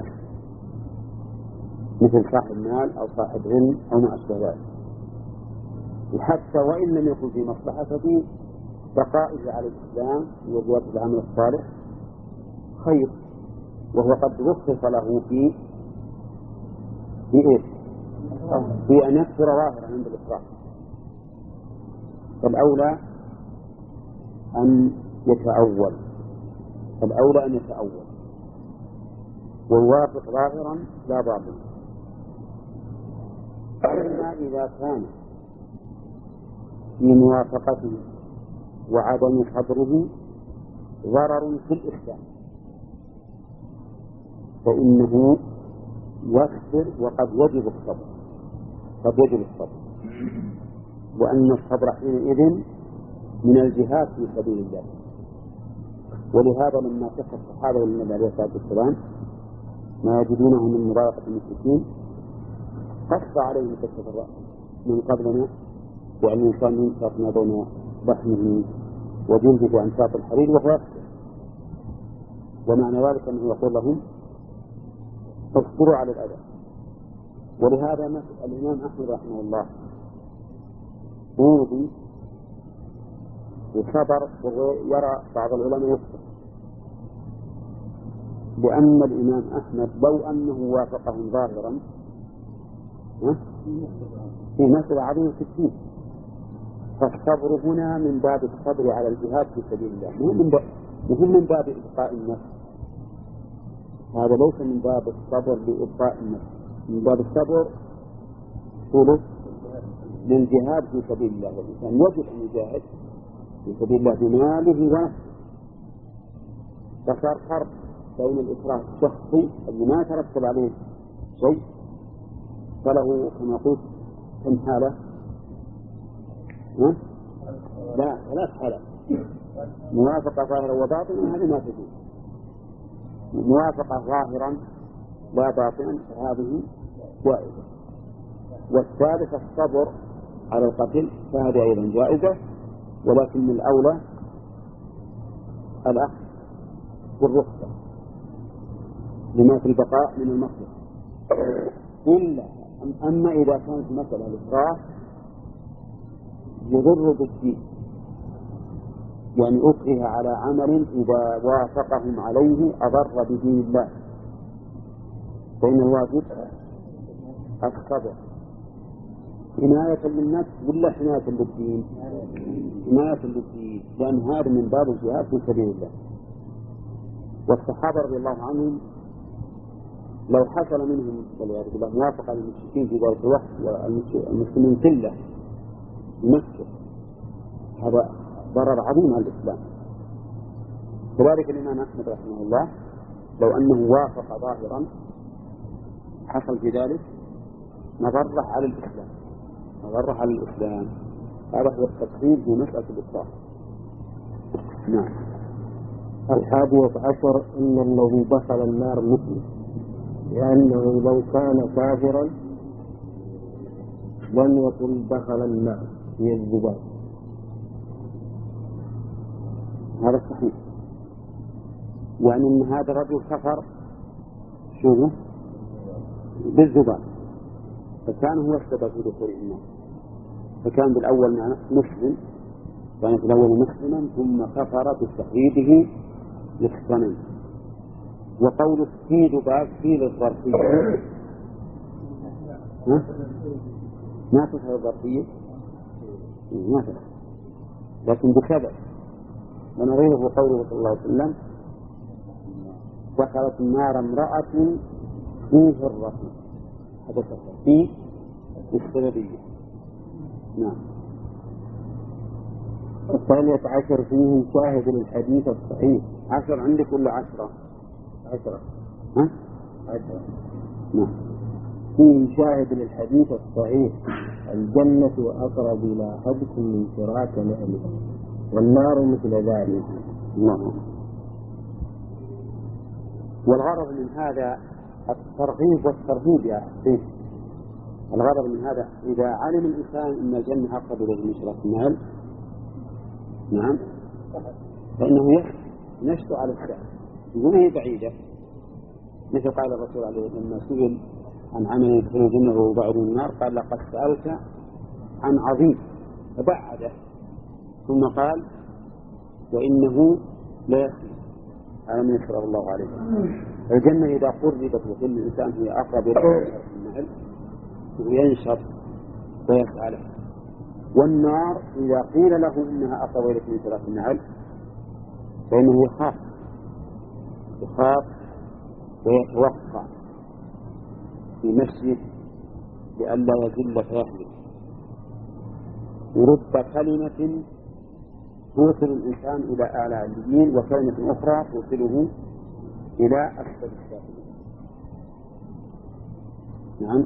A: مثل صاحب مال أو صاحب علم أو ما أشبه ذلك. وحتى وإن لم يكن في مصلحة ففي بقائه على الإسلام وزيادة العمل الصالح خير، وهو قد رخص له في في إيه؟ في أن يكثر ظاهرا عند الإكراه. فالأولى أن يتأول الأولى أن يتأول ويوافق ظاهرا لا باطنا. أما إذا كان في موافقته وعدم حضره ضرر في الإسلام فإنه يصبر، وقد يجب الصبر قد يجب الصبر وأن الصبر حينئذ من الجهاد في سبيل الله. ولهذا لما كف الصحابة والنبي عليه الصلاة والسلام ما يجدونه من مضايقة المشركين قص عليهم قصة الرأس من قبلنا، وأن الإنسان ينشط ما بين لحمه وجلده عن شاط الحرير وهو يصبر، ومعنى ذلك أنه يقول لهم اصبروا على الأذى ولهذا مثل الإمام أحمد رحمه الله أوذي وصبر، ويرى بعض العلماء يصبر، لأن الإمام أحمد لو أنه وافقهم ظاهرا في مسألة عظيمة في الدين، فالصبر هنا من باب الصبر على الجهاد في سبيل الله، مهم من باب إبقاء النفس. هذا ليس من باب الصبر لإبقاء النفس، من باب الصبر ثلث للجهاد في سبيل الله، والإنسان يجب أن يجاهد في سبيل الله بماله ونفسه. فصار حرب بين الإكراه الشخصي الذي ما يترتب عليه شيء، فله كما قلت كم حالة؟ لا ثلاث حالات: موافقة ظاهرا وباطنا، هذه ما تجوز. موافقة ظاهرا لا باطنا، هذه جائزة. والثالث الصبر على القتل، فهذه أيضا جائزة، ولكن الأولى الأخذ بالرخصة لما في البقاء من المصلحة. إلا أما إذا كانت مسألة الإكراه يضر بالدين، يعني أكره على عمل إذا وافقهم عليه أضر بدين الله، فإن الواجب الصبر حماية للنفس ولا حماية للدين؟ حماية للدين، لأن هذا من باب الجهاد في سبيل الله. والصحابة رضي الله عنهم لو حصل منهم والعياذ بالله موافقة للمشركين في ذلك الوقت والمسلمين كله نفسه، هذا ضرر عظيم على الإسلام. كذلك الإمام أحمد رحمه الله لو أنه وافق ظاهرا حصل في ذلك مضرة على الإسلام، مضرة على الإسلام. هذا هو التقريب في مسألة الإكراه. نعم.
B: الحادية عشر: إن الذي دخل النار مسلم، لأنه لو كان كافرا لم يقل دخل النار هي الذباب.
A: هذا صحيح، يعني أن هذا الرجل كفر شو بالذباب، فكان هو السبب في دخول النار. فكان بالأول مسلم، كان في الأول مسلما ثم كفر بتوحيده للصنم. وقول في ذباب في للظرفية ما تفهم الظرفية ما تفهم، لكن بسبب. ونظيره قوله صلى الله عليه وسلم: دخلت النار امرأة فيه الرحم، هذا فيه بالسببية. نعم.
B: الثانية عشر: فيه شاهد للحديث الصحيح.
A: عشر عندك ولا عشرة؟
B: عشرة.
A: ها؟
B: عشرة.
A: نعم.
B: فيه شاهد للحديث الصحيح: الجنة أقرب إلى أحدكم من شراك نعله، والنار مثل ذلك.
A: الله. والغرض من هذا الترغيب والترهيب يا أخي. الغرض من هذا إذا علم الإنسان أن الجنة أقرب إليه من شراك النعل، نعم، فإنه يشتو على السعر، يقول هي بعيدة. مثل قال الرسول عليه لما سئل عن عمل يدخل الجنة وبعد النار قال: لقد سألت عن عظيم فبعده، ثم قال: وإنه لا يسير على من يسره الله عليه. الجنة إذا قربت وكل الإنسان هي أقرب إلى النعل وينشط ويسعى له. والنار إذا قيل له إنها أقرب إليك من شراك النعل فإنه يخاف يخاف ويتوقع في نفسه لئلا يزل فيهلك. ورب كلمة توصل الإنسان إلى أعلى عليين، وكلمة أخرى توصله إلى أسفل السافلين. نعم.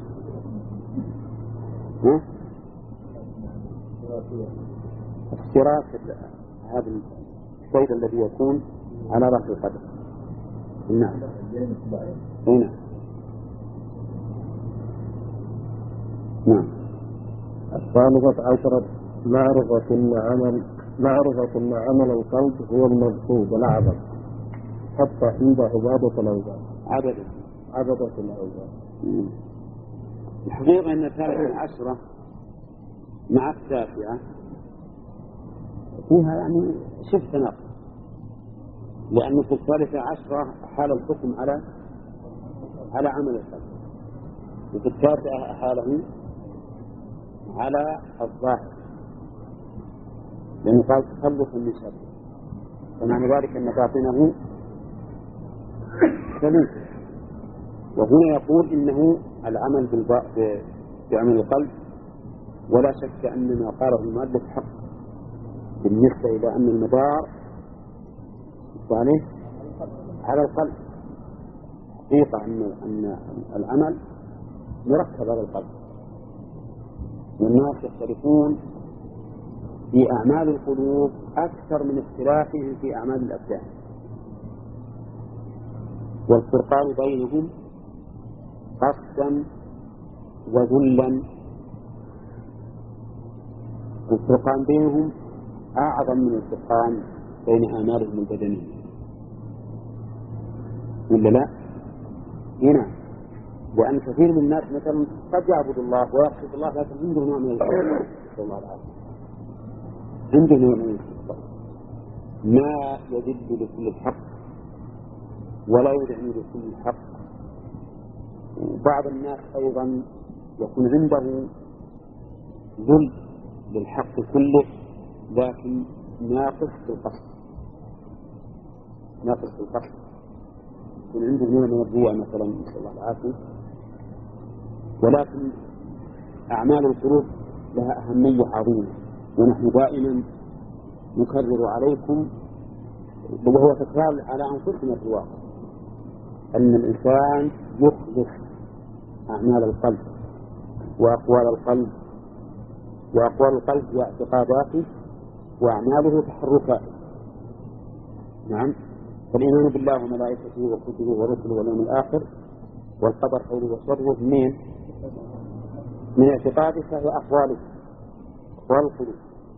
A: ها؟ اشتراك هذا الشيء الذي يكون على رأس القدم. نعم. هنا. نعم.
B: الثالثة عشرة: معرفة أن عمل معرفة أن عمل القلب هو المقصود الأعظم، حتى عند عبادة الأوثان.
A: عبدة
B: عبدة الأوثان.
A: الحقيقة أن الثالثة عشرة مع التاسعة فيها يعني شبه تناقض، لأن في الثالثة عشرة حال الحكم على على عمل القلب، وفي التاسعة حاله على الظاهر، لأنه قال تخلص من شر، فمعنى ذلك أن باطنه سليم. وهنا يقول إنه العمل بعمل القلب، ولا شك أن ما قاله المؤلف حق بالنسبة إلى أن المدار عليه على القلب. حقيقة أن أن العمل مركب على القلب، والناس يختلفون في أعمال القلوب أكثر من اختلافهم في أعمال الأبدان، والفرقان بينهم قصدا وذلا. الفرقان بينهم أعظم من الفرقان بين أعمالهم البدنية، ولا لا؟ هنا لأن كثير من الناس مثلا قد يعبد الله ويقصد الله، لكن عنده نوع من الخير، نسأل الله العافية، عنده نوع من الخير ما يذل لكل الحق ولا يدعم لكل الحق. وبعض الناس أيضا يكون عنده ذل للحق كله، لكن ناقص في القصد، ناقص في القصد، يكون عنده نوع من الرياء مثلا، نسأل الله العافية. ولكن أعمال القلوب لها أهمية عظيمة، ونحن دائما نكرر عليكم، وهو تكرار على أنفسنا في الواقع، أن الإنسان يخلص أعمال القلب وأقوال القلب، وأقوال القلب واعتقاداته، وأعماله تحركاته. نعم، فالإيمان بالله وملائكته وكتبه ورسله واليوم الآخر والقدر خيره وشره منين؟ من اعتقادك وأقوالك، أقوال القلوب.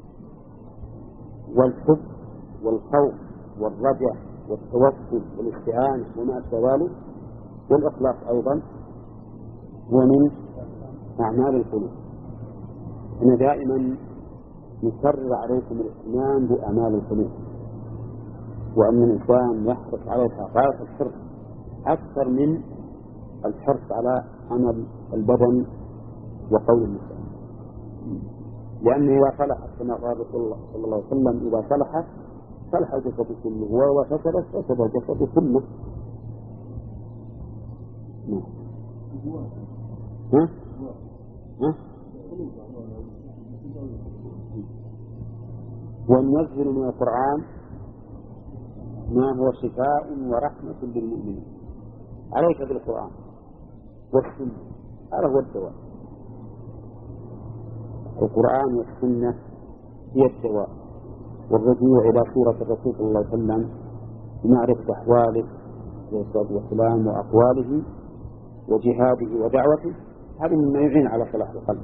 A: والحب والخوف والرجع والتوكل والاستعانة وما أشبه ذلك والإخلاص أيضا هو من أعمال القلوب. أنا دائما نكرر عليكم الاهتمام بأعمال القلوب، وأن الإنسان يحرص عليها غاية الحرص أكثر من الحرص على عمل البدن وقول اللسان، لأنه إذا صلحت كما قال رسول الله صلى الله عليه وسلم: إذا صلحت صلح الجسد كله، وإذا فسدت فسد الجسد كله. ها؟ ها؟ وننزل من القرآن ما هو شفاء ورحمة للمؤمنين. عليك بالقرآن والسنة، هذا هو الدواء. القرآن والسنة هي الدواء، والرجوع إلى سورة الرسول صلى الله عليه وسلم بمعرفة أحواله والصلاة والسلام وأقواله وجهاده ودعوته، هذا مما يعين على صلاح القلب.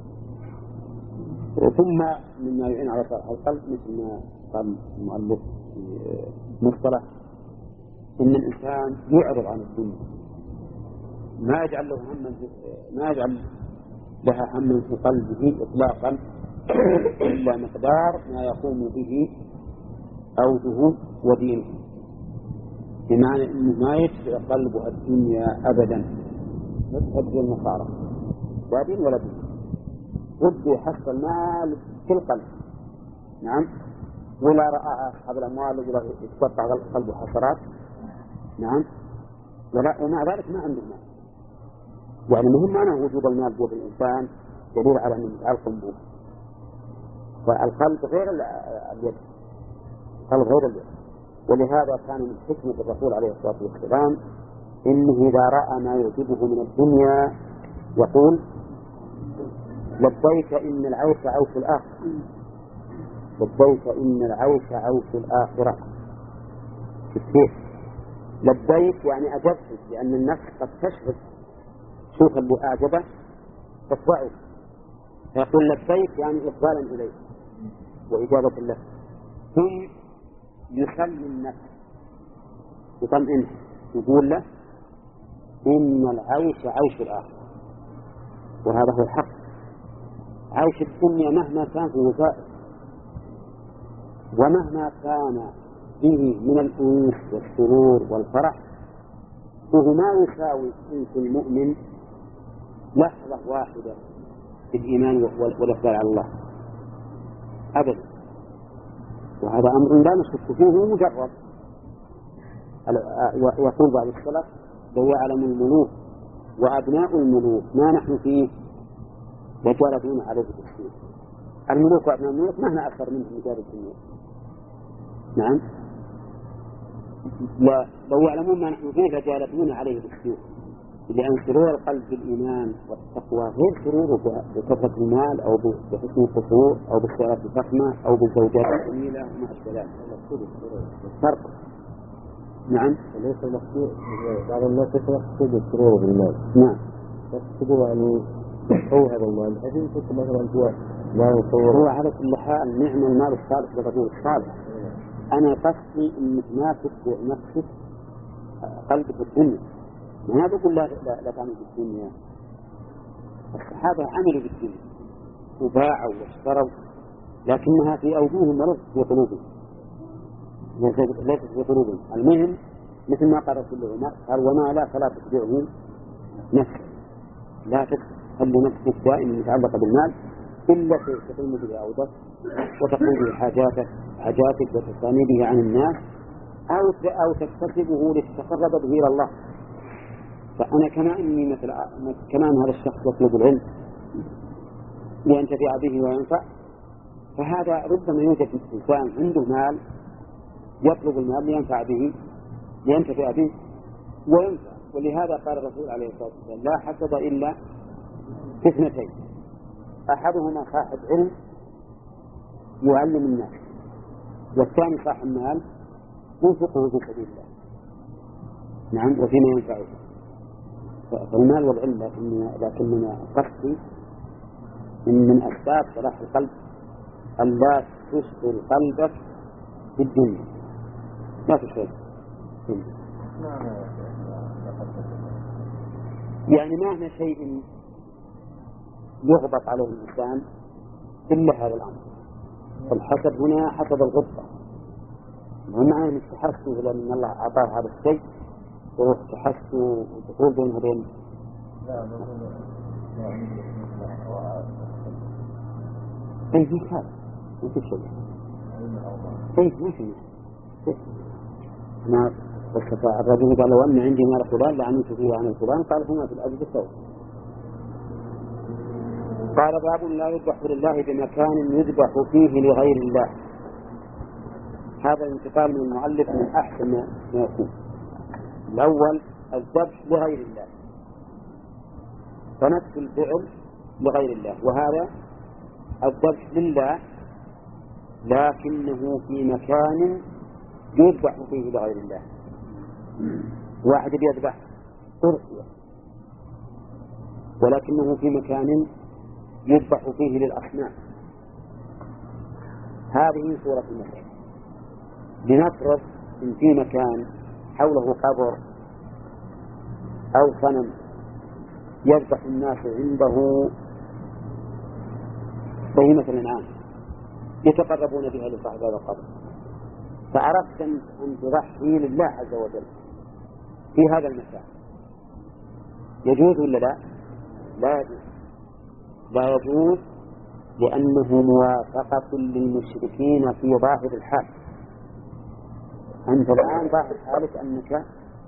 A: ثم مما يعين على صلاح القلب مثل ما قال المؤلف في مصطلح إن الإنسان يعرض عن الدنيا، ما يجعل له هما، ما يجعل لها هم في قلبه إطلاقا إلا مقدار ما يقوم به أوجه ودينه، بمعنى أنه ما يتبع قلبه الدنيا أبدا، يتبع النصارى لا دين ولا دين، بده يحصل مال في القلب. نعم، ولا رأى أصحاب الأموال يتقطع قلبه حسرات. نعم، ولا ومع ذلك ما عنده مال. يعني مهم معنى وجود المال بيد الإنسان دليل على أنه يتعلق به، والقلب غير اليد، القلب غير اليد. ولهذا كان من حكمة الرسول عليه الصلاة والسلام إنه إذا رأى ما يعجبه من الدنيا يقول: لبيك إن العيش عيش الآخرة، لبيك إن العيش عيش الآخرة. كيف؟ لبيك يعني أجبت، لأن النفس قد تشهد، شوف اللي أعجبه تطوعه، فيقول لبيك يعني إقبالا إليه وإجابة له. ثم يخلي النفس يطمئنه، يقول له: إن العيش عيش الآخرة، وهذا هو الحق. عيش الدنيا مهما كان في وسائل ومهما كان به من الأنس والسرور والفرح فهو ما يساوي أنس المؤمن لحظة واحدة في الإيمان والإقبال على الله أبدا. وهذا أمر لا نشك فيه مجرد. يقول بعض السلف لو يعلم الملوك وأبناء الملوك ما نحن فيه لجالدون عليه بالسير. الملوك وأبناء الملوك مهما أكثر منهم مجال الدنيا. نعم، لو يعلمون ما نحن فيه لجالدون عليه بالسير، لأن سرور القلب بالإيمان والتقوى غير سروره بكثرة المال أو بحسن القصور أو بالسيارات الفخمة أو بالزوجات الجميلة وما أشبه ذلك. فرق. نعم،
B: ليس المقصود بعض الناس يقصد السرور بالمال.
A: نعم،
B: يقصدوا يعني هو هذا المال هذه تكون مثلا هو ما
A: هو على كل حال نعم المال الصالح للرجل الصالح. أنا قصدي إنك ما تتبع نفسك قلبك الدنيا. ما بقول لا لا, لا تعمل بالدنيا. الصحابة عملوا بالدنيا وباعوا واشتروا لكنها في أوجههم وليست في قلوبهم. ليست في قلوبهم. المهم مثل ما قال رسول الله قال وما لا فلا تتبعه نفسك. لا تخلي نفسك دائما متعلقة بالمال إلا تقوم به عودك وتقوم به حاجاتك حاجاتك وتستغني به عن الناس أو أو تكتسبه لتتقرب به إلى الله. فأنا كما إني مثل كمان هذا الشخص يطلب العلم لينتفع به وينفع، فهذا ربما يوجد إنسان عنده مال يطلب المال لينفع به لينتفع به وينفع. ولهذا قال الرسول عليه الصلاة والسلام لا حسد إلا في اثنتين: أحدهما صاحب علم يعلم الناس، والثاني صاحب مال ينفقه في سبيل الله. نعم، وفيما ينفعه. فالمال والعلم لكننا لكننا قصدي إن من أسباب صلاح القلب أن لا تشغل قلبك بالدنيا. لا تشغل يعني مهما شيء يغبط عليه الإنسان إلا هذا الأمر. الحسد هنا حسد الغبطة، ومعنى أن تحسه لأن الله أعطاه هذا الشيء وروح تحسه وتقول بين هذين. أي في هذا ما في شيء. أي ما في. ما والشفاعة الرجل قال لو أن عندي مال فلان لعملت فيه عن الفلان قال هما في الأرض بالسوء. قال باب لا يذبح لله بمكان يذبح فيه لغير الله. هذا الانتقال من المؤلف من أحسن ما يكون. الأول الذبح لغير الله فنفس الفعل لغير الله، وهذا الذبح لله لكنه في مكان يذبح فيه لغير الله. واحد يذبح أرسية ولكنه في مكان يذبح فيه للأصنام. هذه صورة المثل. لنفرض إن في مكان حوله قبر أو صنم يذبح الناس عنده بهيمة الأنعام يتقربون بها لصاحب هذا القبر، فأردت أن تضحي لله عز وجل في هذا المكان، يجوز ولا لا؟ لا يجوز. لا يجوز لأنه موافقة للمشركين في ظاهر الحال. أنت الآن ظاهر حالك أنك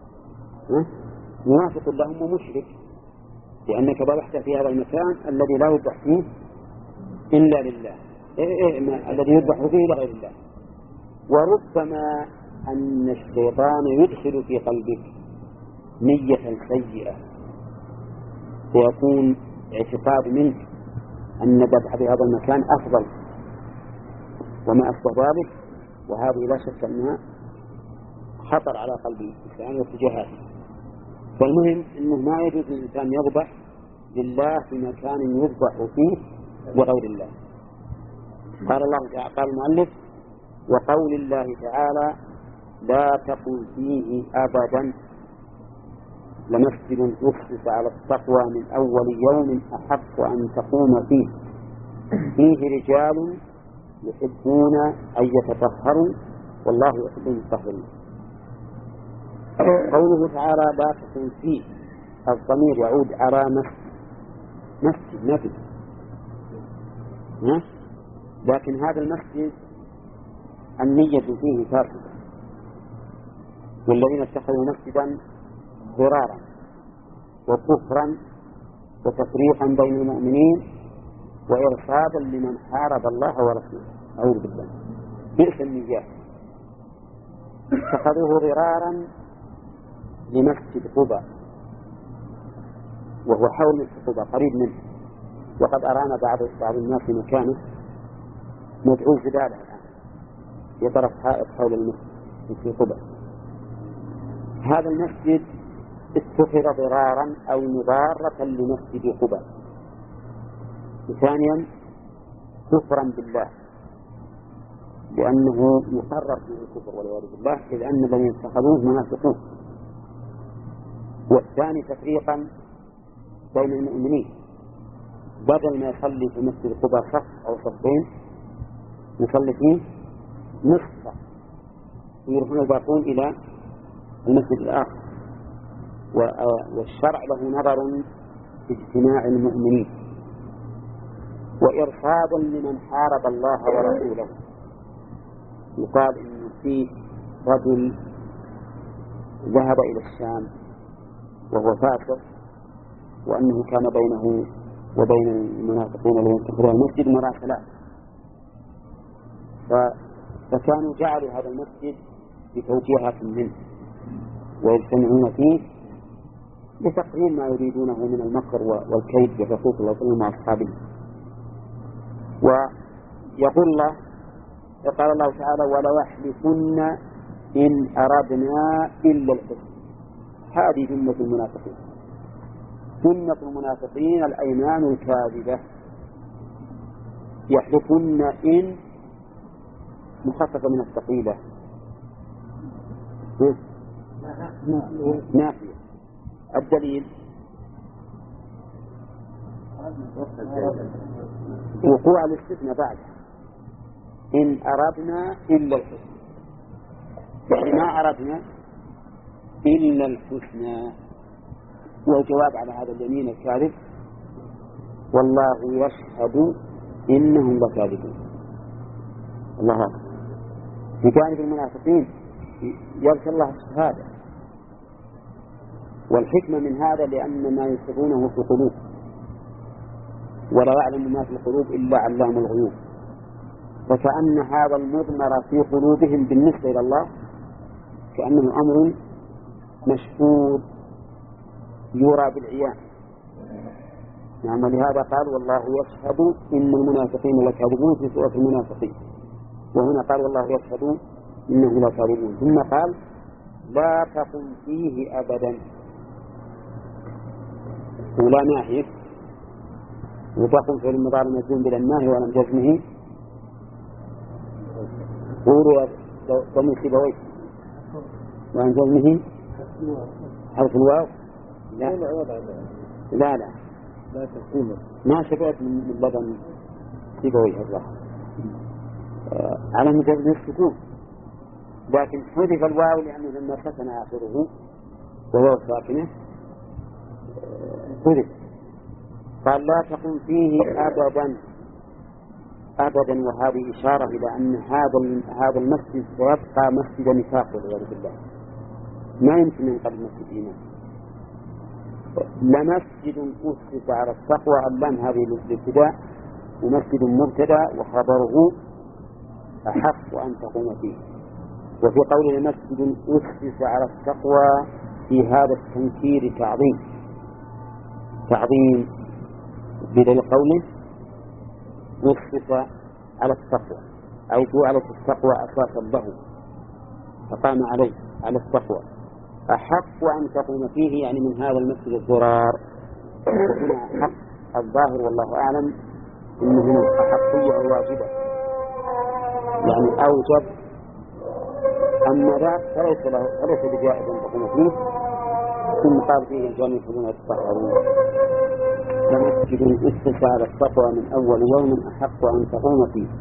A: موافق لهم ومشرك، لأنك ذبحت في هذا المكان الذي لا يذبح فيه إلا لله، إيه إيه الذي يذبح فيه لغير الله. وربما أن الشيطان يدخل في قلبك نية سيئة ويكون اعتقاد منك أن ذبح في هذا المكان أفضل وما أشبه ذلك، وهذه لا شك أنها خطر على قلب الإنسان واتجاهاته. فالمهم أنه ما يجوز للإنسان يذبح لله في مكان يذبح فيه لغير الله. قال الله تعالى قال المؤلف وقول الله تعالى لا تقل فيه أبدا. لمسجد أسس على التقوى من أول يوم أحق أن تقوم فيه فيه رجال يحبون أن يتطهروا والله يحب المطهرين. قوله تعالى لا تقم فيه، الضمير يعود على مسجد مسجد نفسه، لكن هذا المسجد النية فيه فاسدة، والذين اتخذوا مسجدا ضرارا وكفرا وتفريقا بين المؤمنين وإرصادا لمن حارب الله ورسوله. أعوذ بالله، بئس النيات. اتخذوه ضرارا لمسجد قباء وهو حول مسجد قباء قريب منه، وقد أرانا بعض بعض الناس في مكانه مدعو زبالة الآن يطرف حائط حول المسجد في قباء. هذا المسجد اتخذ ضرارا أو مضارة لمسجد قباء. ثانيا كفرا بالله لأنه يقرر فيه الكفر والعياذ بالله، إذ أن الذين اتخذوه منافقون. والثاني تفريقا بين المؤمنين، بدل ما يصلي في مسجد قباء صف أو صفين يصلي فيه نصف صف ويروحون الباقون إلى المسجد الآخر. والشرع له نظر في اجتماع المؤمنين وإرصادا لمن حارب الله ورسوله. يقال إن في رجل ذهب إلى الشام وهو فاسق، وأنه كان بينه وبين المنافقين الذين اتخذوا المسجد مراسلات، فكانوا جعلوا هذا المسجد بتوجيهات منه ويجتمعون فيه لتقرير ما يريدونه من المكر والكيد بالرسول صلى الله عليه وسلم مع أصحابه. ويقول الله قال الله تعالى ولا يحلفن إن أردنا إلا الحسن. هذه جملة المنافقين، سنة المنافقين الأيمان الكاذبة. يحلفن إن مخففة من الثقيلة نافية. الدليل وقوع الاستثناء بعد إن أردنا إلا الحسنى، يعني ما أردنا إلا الحسنى. والجواب على هذا اليمين الكاذب والله يشهد إنهم لكاذبون. الله أكبر. في جانب المنافقين يرسل الله الشهادة، والحكمة من هذا لأن ما يسرونه في قلوب ولا يعلم ما في القلوب إلا علام الغيوب، فكأن هذا المضمر في قلوبهم بالنسبة إلى الله كأنه أمر مشهود يرى بالعيان. نعم، ولهذا قال والله يشهد إن المنافقين لكاذبون في سورة المنافقين، وهنا قال والله يشهد إنه لكاذبون، ثم قال لا تقم فيه أبدا. ولا ناحية وتقم في المضارع مجزوم بلا الناهي ولم جزمه قولوا ضمن سيبويه وعن جزمه حرف الواو لا لا لا لا تقوم ما شبعت من لبن سيبويه الله على مجرد السكون، لكن حذف الواو لأنه لما سكن آخره وهو ساكنه حذف. قال لا تقم فيه أبدا أبدا، وهذه إشارة إلى أن هذا هذا المسجد سيبقى مسجد نفاق والعياذ بالله، ما يمكن أن ينقلب مسجد إيمان. لمسجد أسس على التقوى، اللام هذه الابتداء، ومسجد مبتدأ وخبره أحق أن تقوم فيه. وفي قوله مسجد أسس على التقوى في هذا التنكير تعظيم تعظيم بدل قوله أسس على التقوى، أي جعلت التقوى أساسا له فقام عليه على التقوى. أحق أن تقوم فيه يعني من هذا المسجد الضرار، وهنا حق الظاهر والله أعلم إنه أحقية الواجبة يعني أوجب، أما ذاك فليس له فليس بجائز أن تقوم فيه ثم قال فيه الجنة يحبون يتطهرون لمسجد أسس على التقوى من أول يوم أحق أن تقوم فيه.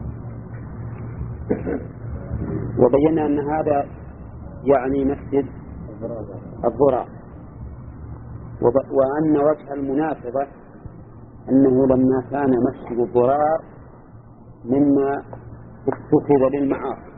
A: وبينا أن هذا يعني مسجد الضرار، وأن وجه المناسبة أنه لما كان مسجد الضرار مما اتخذ للمعاصي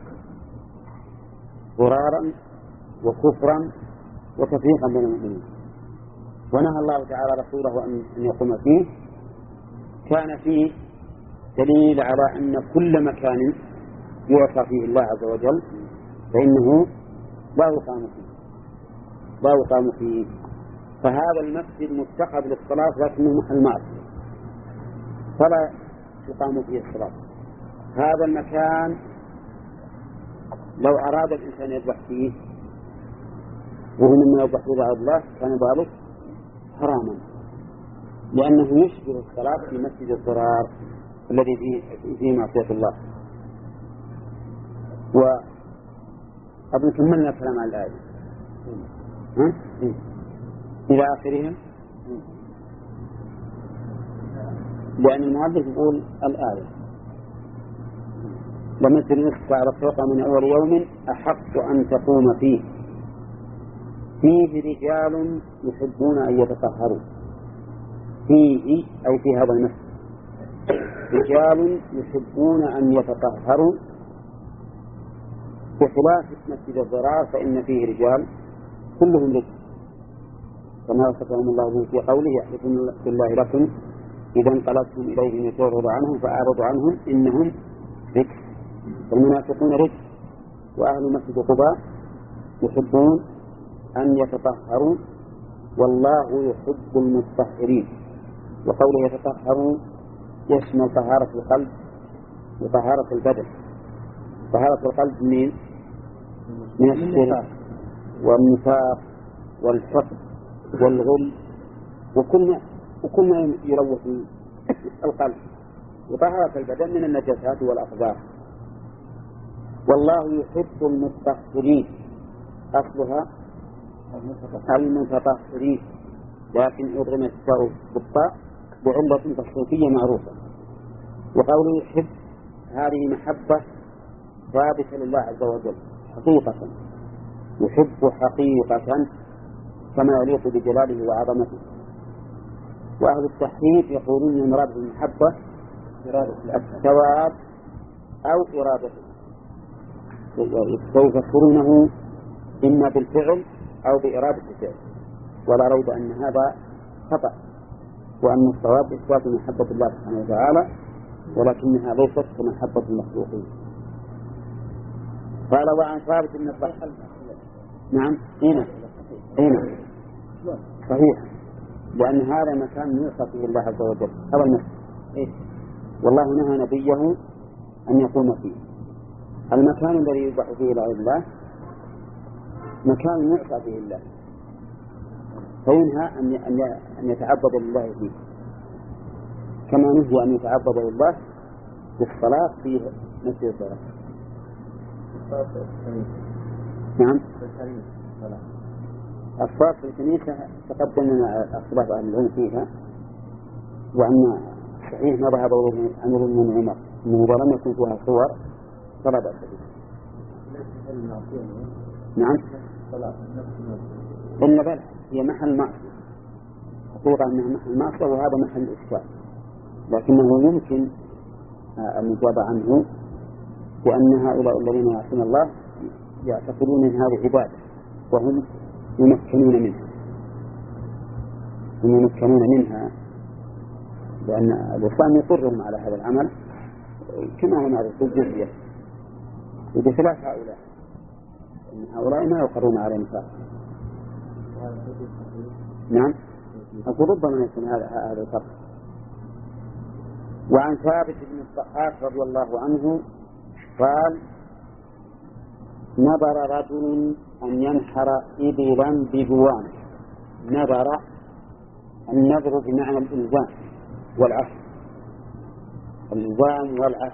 A: ضرارا وكفرا وتفريقا بين المؤمنين، ونهى الله تعالى رسوله أن يقوم فيه، كان فيه دليل على أن كل مكان يعصى فيه الله عز وجل فإنه لا يقام فيه لا يقام فيه فهذا المسجد متخذ للصلاة لكنه محل معصية فلا يقام فيه الصلاة. هذا المكان لو أراد الإنسان يذبح فيه وهو مما يذبح به الله كان ذلك حراما، لأنه يشبه الصلاة في مسجد الضرار الذي فيه, فيه معصية الله. وأظن كملنا الكلام عن الآية ها؟ إلى آخرهم، لأن المؤلف يقول الآية لمسجد أسس على التقوى من أول يوم أحق أن تقوم فيه فيه رجال يحبون أن يتطهروا. فيه أي في هذا المسجد رجال يحبون أن يتطهروا، بخلاف مسجد الضرار فإن فيه رجال كلهم رجل كما وصفهم الله به في قوله يحلفون بالله لكم إذا انقلبتم إليهم لتعرض عنهم فأعرضوا عنهم إنهم رجل. المنافقون رجل، وأهل مسجد قباء يحبون أن يتطهروا والله يحب المتطهرين. وقوله يتطهروا يشمل طهارة القلب وطهارة البدن. طهارة القلب من من الشرك والنفاق والحقد والغل وكل وكل ما يلوث القلب، وطهارة البدن من النجاسات والأقذار. والله يحب المتطهرين أصلها المتطهرين، لكن أضغم التاء بالطاء بعلة تصريفية معروفة. وقوله يحب هذه محبة ثابتة لله عز وجل حقيقة، يحب حقيقة كما يليق بجلاله وعظمته. وأهل التحريف يقولون المراد بالمحبة الثواب أو إرادته، يفسرونه إما بالفعل أو بإرادة الفعل، ولا ريب أن هذا خطأ، وأن الصواب إثبات محبة الله سبحانه وتعالى ولكنها ليست كمحبة المخلوقين. قال وعن ثابت بن الضحاك نعم هنا هنا صحيح، لأن هذا مكان يعصى فيه الله عز وجل هذا المسجد، والله نهى نبيه أن يقوم فيه. المكان الذي يذبح فيه لغير الله مكان يعصى فيه الله، فينهى أن يتعبد لله فيه، كما نهي أن يتعبد لله بالصلاة في مسجد الصلاة. نعم الصلاة في الكنيسة تقدم لنا اختلاف أهل العلم فيها، وأن صحيح ما ذهب إليه أمير المؤمنين عمر أنه إذا لم يكن فيها صور فلا بأس بها. نعم إلا بل هي محل معصية حقيقة أنها محل معصية، وهذا محل إشكال، لكنه يمكن أن يجاب عنه لأن هؤلاء الذين يعصون الله يعتقدون أن هذه عبادة وهم يمكنون منها هم يمكنون منها لأن الإسلام يقرهم على هذا العمل كما هو معروف بالجزية، وبخلاف هؤلاء إن هؤلاء ما يقرون على النفاق. نعم أقول ربما يكون هذا هذا الفرق. وعن ثابت بن الضحاك رضي الله عنه قال نظر رجل أن ينحر إبلا بجوان. نظر النظر بمعنى الإلزام والعهد، الإلزام والعهد،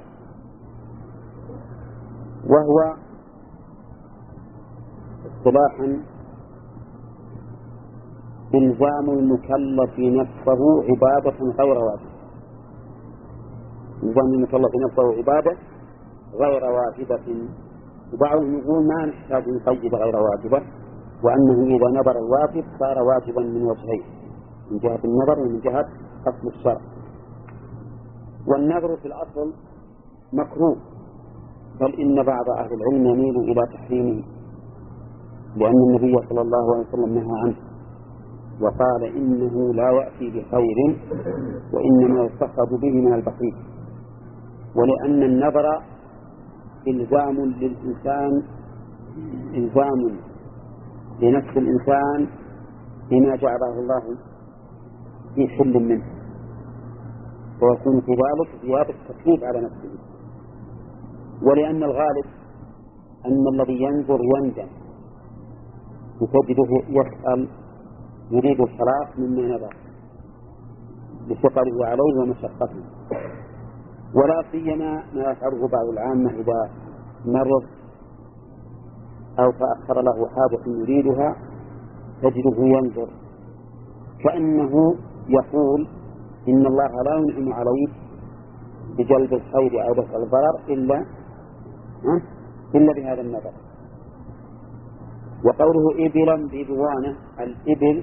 A: وهو اصطلاحا إلزام المكلف نفسه عبادة غير واجبة. إلزام المكلف نفسه عبادة غير واجبة. وبعضهم يقول ما نحتاج نقيد غير واجبة، وأنه إذا نظر الواجب صار واجبا من وجهين، من جهة النظر ومن جهة أصل الشرع. والنظر في الأصل مكروه، بل إن بعض أهل العلم يميل إلى تحريمه، لأن النبي صلى الله عليه وسلم نهى عنه وقال إنه لا يأتي بخير وإنما يستخرج به من البخيل. ولأن النظر إلزام للإنسان، إلزام لنفس الإنسان بما جعله الله في حل منه، ويكون في ذلك زيادة تكليف على نفسه. ولأن الغالب أن الذي ينظر يندم، وتجده يسأل يريد الخلاص مما نظر لثقله عليه ومشقته. ولا سيما ما يفعله بعض العامة إذا مرض أو تأخر له حاجة يريدها تجده ينظر كأنه يقول إن الله لا ينعم عليك بجلب الخير أو دفع الضرر إلا إلا بهذا النظر. وقوله إبلا بإبوانة، الإبل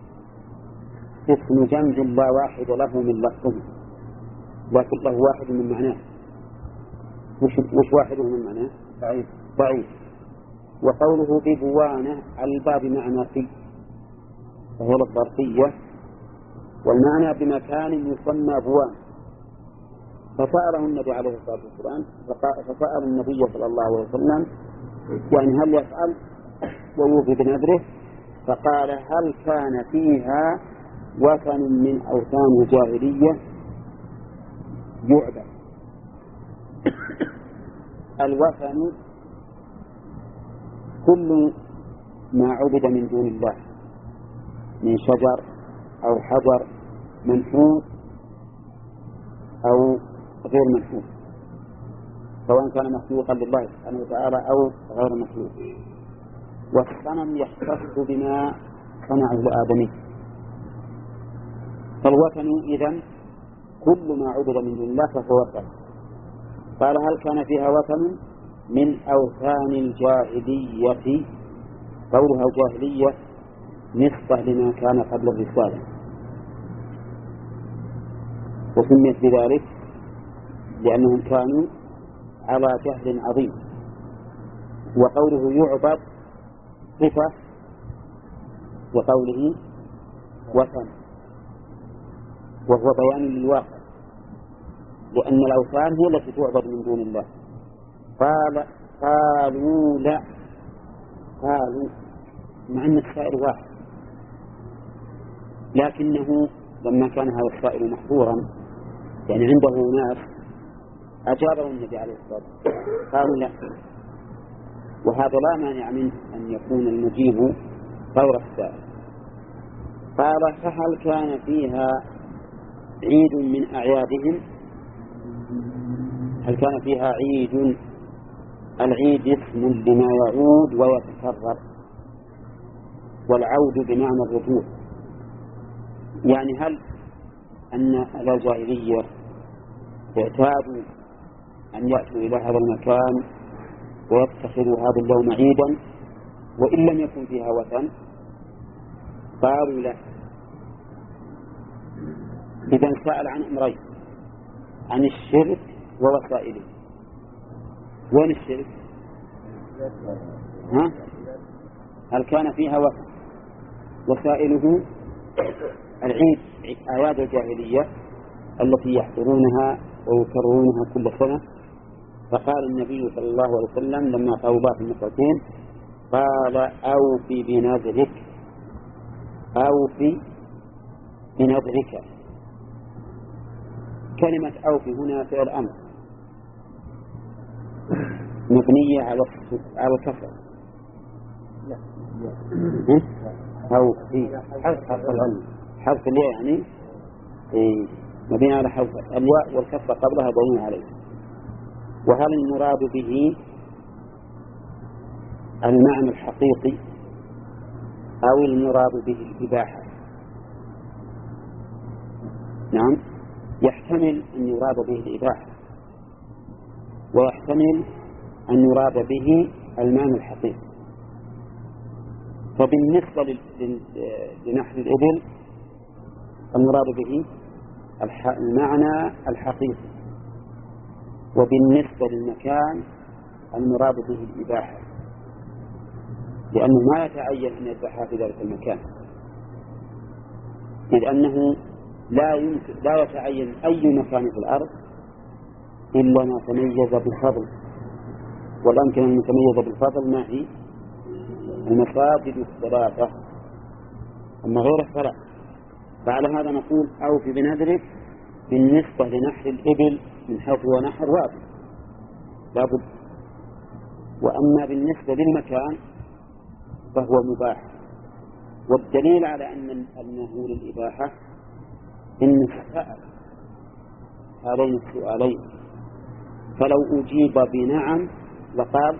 A: اسم جمع لا واحد له من لفظه، لكن له واحد من معناه. وش, وش واحد من معناه؟ ضعيف ضعيف. وقوله ببوانة الباء بمعنى في، فهي الظرفية، والمعنى بمكان يسمى بوان. فسأله النبي عليه الصلاة والسلام، فسأل النبي صلى الله عليه وسلم يعني هل يفعل ويوفي بنذره؟ فقال هل كان فيها وثن من أوثان الجاهلية يعبد؟ الوثن كل ما عبد من دون الله من شجر أو حجر منحوت أو غير منحوت، سواء كان مخلوقا لله سبحانه وتعالى أو غير مخلوق. والصنم يختص بما صنعه الآدمي. فالوثن إذن كل ما عبد من دون الله فهو وثن. قال هل كان فيها وثن من أوثان الجاهلية؟ قولها الجاهلية نسبة لما كان قبل الرسالة، وسميت بذلك لأنهم كانوا على جهل عظيم. وقوله يعبد صفة، وقوله وثن وهو بيان للواقع، لأن الأوثان هي التي تعبد من دون الله. قال قالوا لا، قالوا مع أن السائل واحد، لكنه لما كان هذا السائل محظورا يعني عنده ناس أجابه النبي عليه الصلاة والسلام قالوا لا، وهذا لا مانع منه أن يكون المجيب غير السائل. قال فهل كان فيها عيد من أعيادهم؟ هل كان فيها عيد؟ العيد اسم لما يعود ويتكرر، والعود بمعنى الرجوع. يعني هل أن الجاهلية اعتادوا أن يأتوا إلى هذا المكان ويتخذوا هذا اليوم عيدا وإن لم يكن فيها وثن؟ قالوا لا. إذا سأل عن أمرين، عن الشرك ووسائله. وين الشرك؟ ها؟ هل كان فيها وثن؟ وسائله العيد، أعياد الجاهلية التي يحضرونها ويكررونها كل سنة. فقال النبي صلى الله عليه وسلم لما قالوا في المسألتين قال أوفي بنذرك، أوفي بنذرك. كلمة أوفي هنا فعل أمر مبنية على على الكسر. أوفي حذف حرف العلم، حذف الياء يعني مبنية على حذف الياء والكسر قبلها دليل عليه. وهل المراد به المعنى الحقيقي أو المراد به الإباحة؟ نعم يحتمل أن يراد به الإباحة، ويحتمل أن يراد به المعنى الحقيقي. فبالنسبة لنحل الإبل المراد به المعنى الحقيقي، وبالنسبة للمكان المراد به الإباحة، لأنه ما يتعين أن يذبحها في ذلك المكان، إذ أنه لا يمكن لا يتعين أي مكان في الأرض إلا ما تميز بالفضل، والأمكنة المتميزة بالفضل ما هي المساجد الثلاثة، أما غيره فلا. فعلى هذا نقول أوفي بنذرك بالنسبة لنحر الإبل من حيث هو نحر واجب لا بد، وأما بالنسبة للمكان فهو مباح. والدليل على أن أنه للإباحة إن سأل هذين السؤالين، فلو أجيب بنعم لقال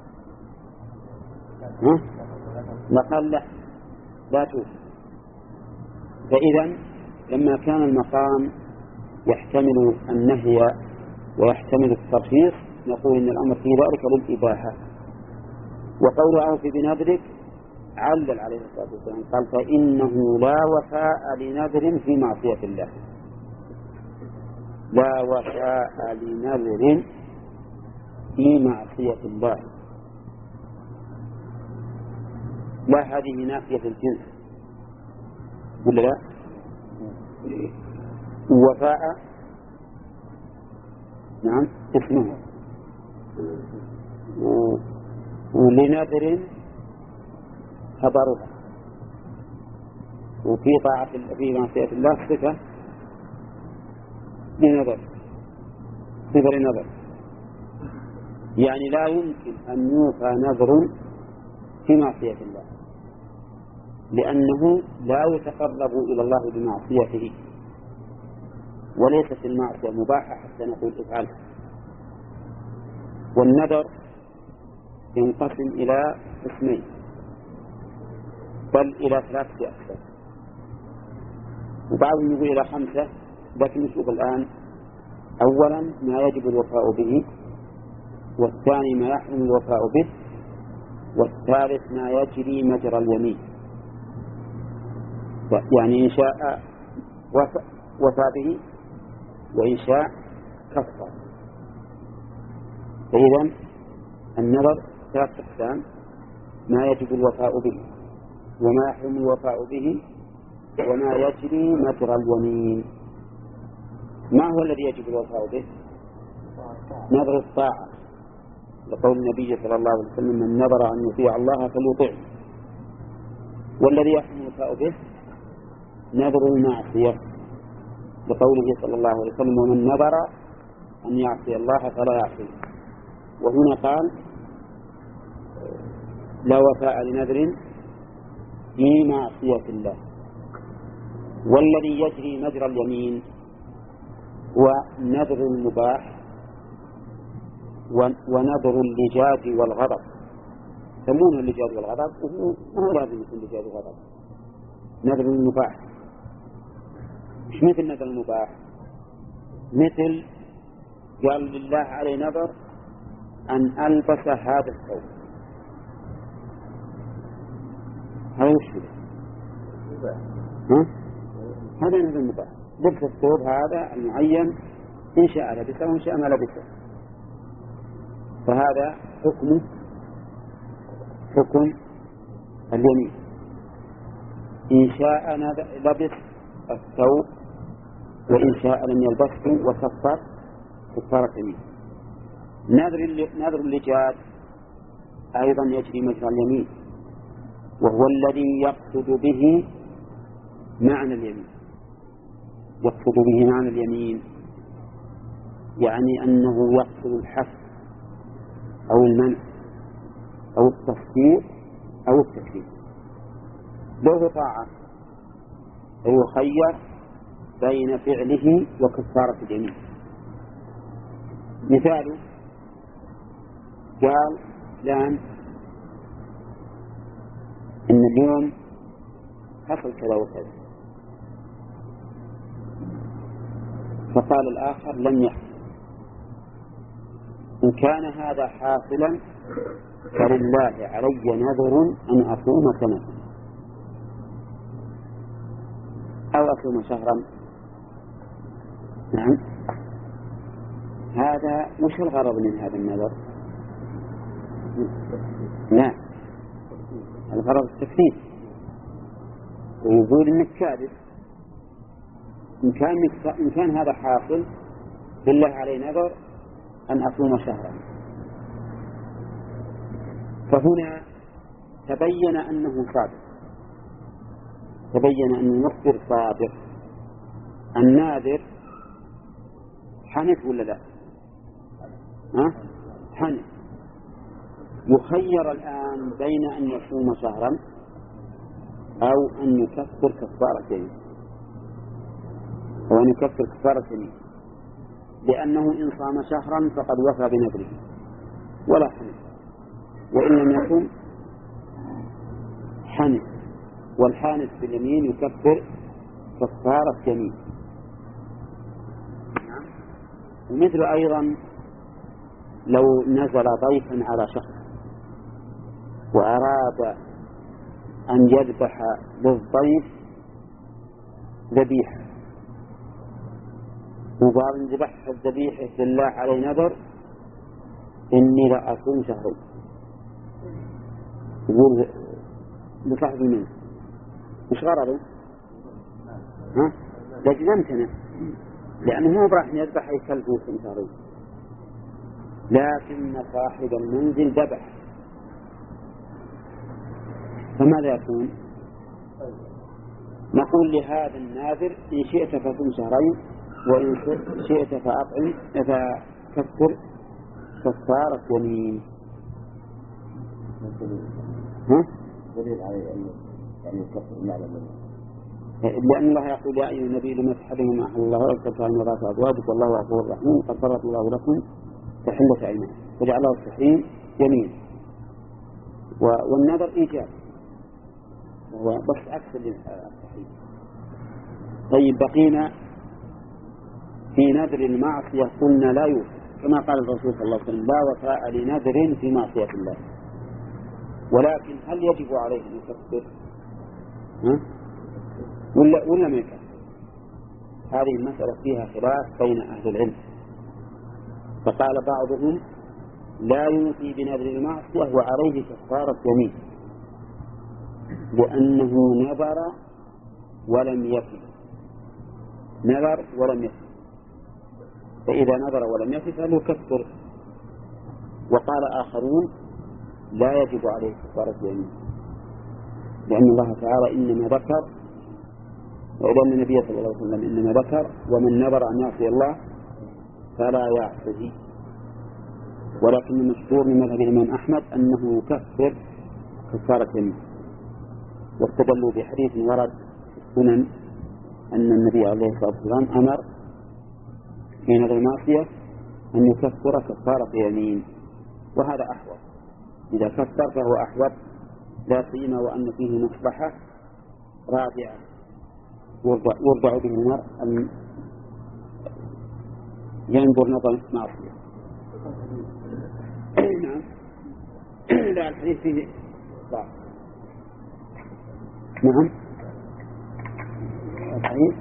A: ها؟ لقال لا لا توفي. فإذا لما كان المقام يحتمل النهي ويحتمل الترخيص نقول إن الأمر في ذلك للإباحة. وقول أوفي بنذرك علل عليه الصلاة والسلام قال فإنه لا وفاء لنذر في معصية الله، لا وفاء لنذر في معصية الله. لا هذه نافية الجنس ولا لا؟ وفاء نعم اسمه، ولنذر خبرها، وفي طاعة في معصية الله صفة لنذر صفة لنذر، يعني لا يمكن أن يوفى نذر في معصية الله، لأنه لا يتقرب إلى الله بمعصيته، وليست المعصية مباحة حتى نقول افعلها. والنذر ينقسم إلى قسمين بل إلى ثلاثة أقسام، وبعضهم يقول إلى خمسة، لكن نشوف الآن. أولا ما يجب الوفاء به، والثاني ما يحرم الوفاء به، والثالث ما يجري مجرى اليمين، يعني إن شاء وفى به وإن شاء كفر. فإذا النذر ثلاث أقسام: ما يجب الوفاء به، وما يحرم الوفاء به، وما يجري مجرى اليمين. ما هو الذي يجب الوفاء به؟ نذر الطاعة، لقول النبي صلى الله عليه وسلم: من نذر أن يطيع الله فليطيعه. والذي يحرم الوفاء به نذر المعصية، لقوله صلى الله عليه وسلم: ومن نذر أن يعصي الله فلا يعصيه. وهنا قال: لا وفاء لنذر في معصية الله. والذي يجري مجرى اليمين هو نذر المباح ونذر اللجاج والغضب. يسمونه اللجاج والغضب، وهو ما لازم يكون لجاج وغضب. نذر المباح مش مثل نذر المباح، مثل قال لله علي نذر أن ألبس هذا الثوب، هذا وش ها؟ هذا نذر المباح، لبس الثوب هذا المعين إن شاء لبسه وإن شاء ما لبسه، فهذا حكمه حكم اليمين. إن شاء لبس الثوب وإن شاء لم يلبسه وكفر كفارة يمين. نذر اللجاج أيضا يجري مجرى اليمين، وهو الذي يقصد به معنى اليمين. يقصد به معنى اليمين يعني أنه يقصد الحث أو المنع أو التصديق أو التكذيب. له طاعة فيخير بين فعله وكفارة اليمين. مثال: قال فلان إن اليوم حصل كذا وكذا، فقال الآخر لم يحصل. إن كان هذا حاصلا فلله علي نذر أن أصوم سنة أو أصوم شهرا. نعم، هذا وش الغرض من هذا النذر؟ لا، الغرض التكذيب، ويقول إنك كاذب. إن كان إن كان هذا حاصل بالله علي نذر أن أصوم شهرا. فهنا تبين أنه صادق، تبين أن المخبر صادق. الناذر حنث ولا لا؟ ها؟ حنث. يخير الآن بين أن يصوم شهرا أو أن يكفر كفارة يمين، أو أن يكفر كفارة يمين، لأنه إن صام شهرا فقد وفى بنذره ولا حنث، وإن لم يصم حنث، والحانث باليمين يكفر كفارة يمين. ومثل أيضا لو نزل ضيفا على شخص وأراد أن يذبح للضيف ذبيحة، وقال ذبح الذبيحة لله علي نذر إني لا أصوم شهرين، يقول لصاحب المنزل مش غرضه؟ ها؟ لجنمتنا، لأنه هو راح يذبح يكلف في شهرين، لكن صاحب المنزل ذبح، فماذا يكون؟ نقول لهذا الناذر إن شئت فصم شهرين، وإن شئت فأطعم فكفر كفارة يمين. ها؟ دليل على أن يعني يكفر المعنى منه، لأن الله يقول يا أيها النبي لما تحرم ما أحل الله وأكثر عن مرات أزواجك والله غفور رحيم قد فرض الله لكم تحلة أيمان وجعله التحريم يمين، والنذر إيجاب وهو بس عكس التحريم. طيب بقينا في نذر المعصية قلنا لا يوفى، كما قال الرسول صلى الله عليه وسلم لا وفاء لنذر في معصية الله، ولكن هل يجب عليه أن يكفر ها؟ ولا ولا ما يكفر؟ هذه المسألة فيها خلاف بين أهل العلم، فقال بعضهم لا يوفي بنذر المعصية وعليه كفارة يمين، لأنه نذر ولم يفي، نذر ولم يفي، فإذا نذر ولم يفي فله كفر. وقال آخرون لا يجب عليه كفارة يمين، لأن الله تعالى إنما ذكر، وإذن النبي صلى الله عليه وسلم إنما ذكر ومن نذر أن يعصي الله فلا يعصيه. ولكن المشهور من مذهب الإمام أحمد أنه يكفر كفارة يمين، واستدلوا بحديث ورد في السنن أن النبي عليه الصلاة والسلام أمر في نذر المعصية أن يكفر كفارة يمين، وهذا أحوط، إذا كفر فهو أحوط، لا سيما وأن فيه مصلحة رادعة يرضع به المرء أن ينظر نظر معصية. نعم، لا الحديث فيه ضعف. نعم الحديث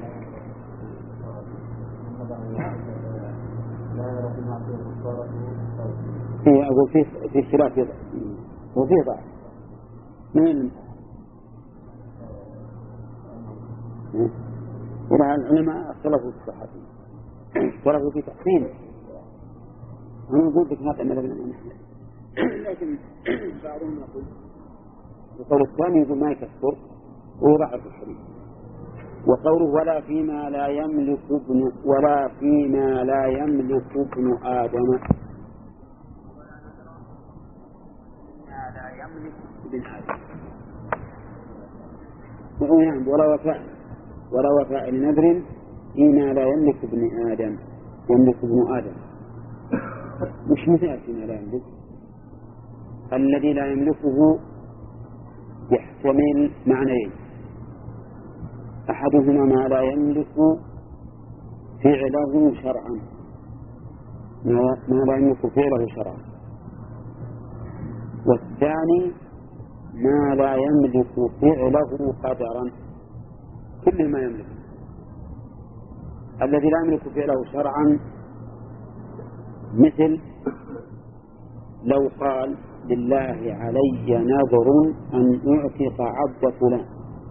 A: فيه أقول فيه في اختلاف وفيه ضعف. من إلى العلماء اختلفوا في الصحة، اختلفوا في تحسينه. أنا أقول لك هذا من العلماء، لكن بعضهم يقول القول الثاني يقول ما يكفر ويضعف الحديث. وقوله ولا فيما لا يملك ابن ولا فيما لا يملك ابن آدم، فيما لا يملك ابن آدم نعم، ولا وفاء ولا وفاء لنذر فيما لا يملك ابن آدم، يملك ابن آدم مش مثال فيما لا يملك، الذي لا يملكه يحتمل معنيين، أحدهما ما لا يملك فعله شرعا، ما لا يملك فعله شرعا. والثاني ما لا يملك فعله قدرا، كل ما يملك. الذي لا يملك فعله شرعا مثل لو قال لله علي نذر أن أعتق عبد فلان،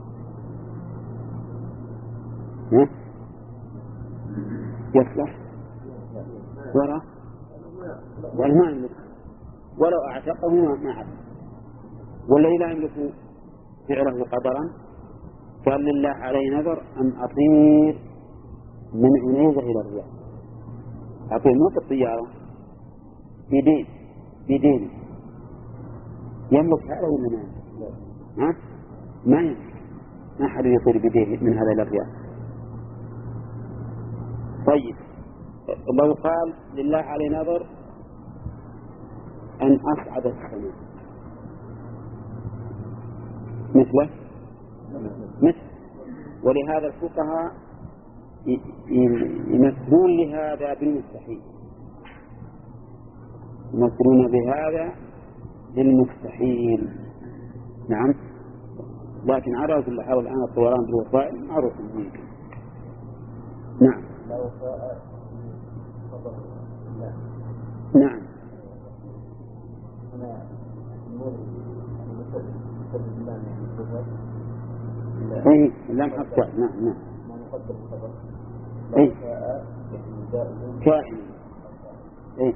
A: يصلح وراء ولا يملك، ولو أعتقه ما عرف. والذي لا يملك فعله قدرا قال لله علي نذر أن أطير من عنيزة إلى الرياض، أطير مو بالطيارة، بدين بدين يملك هذا ولا ما يملك؟ ها؟ ما يملك، ما أحد يطير بدين من هذا إلى الرياض. طيب لو قال لله علي نذر أن أصعد السماء مثله مثل، ولهذا الفقهاء يمثلون لهذا بالمستحيل، يمثلون بهذا بالمستحيل. نعم، لكن على كل حال الآن الطيران بالوسائل معروف ممكن. نعم نعم اي لم حتى نعم نعم اي كائن اي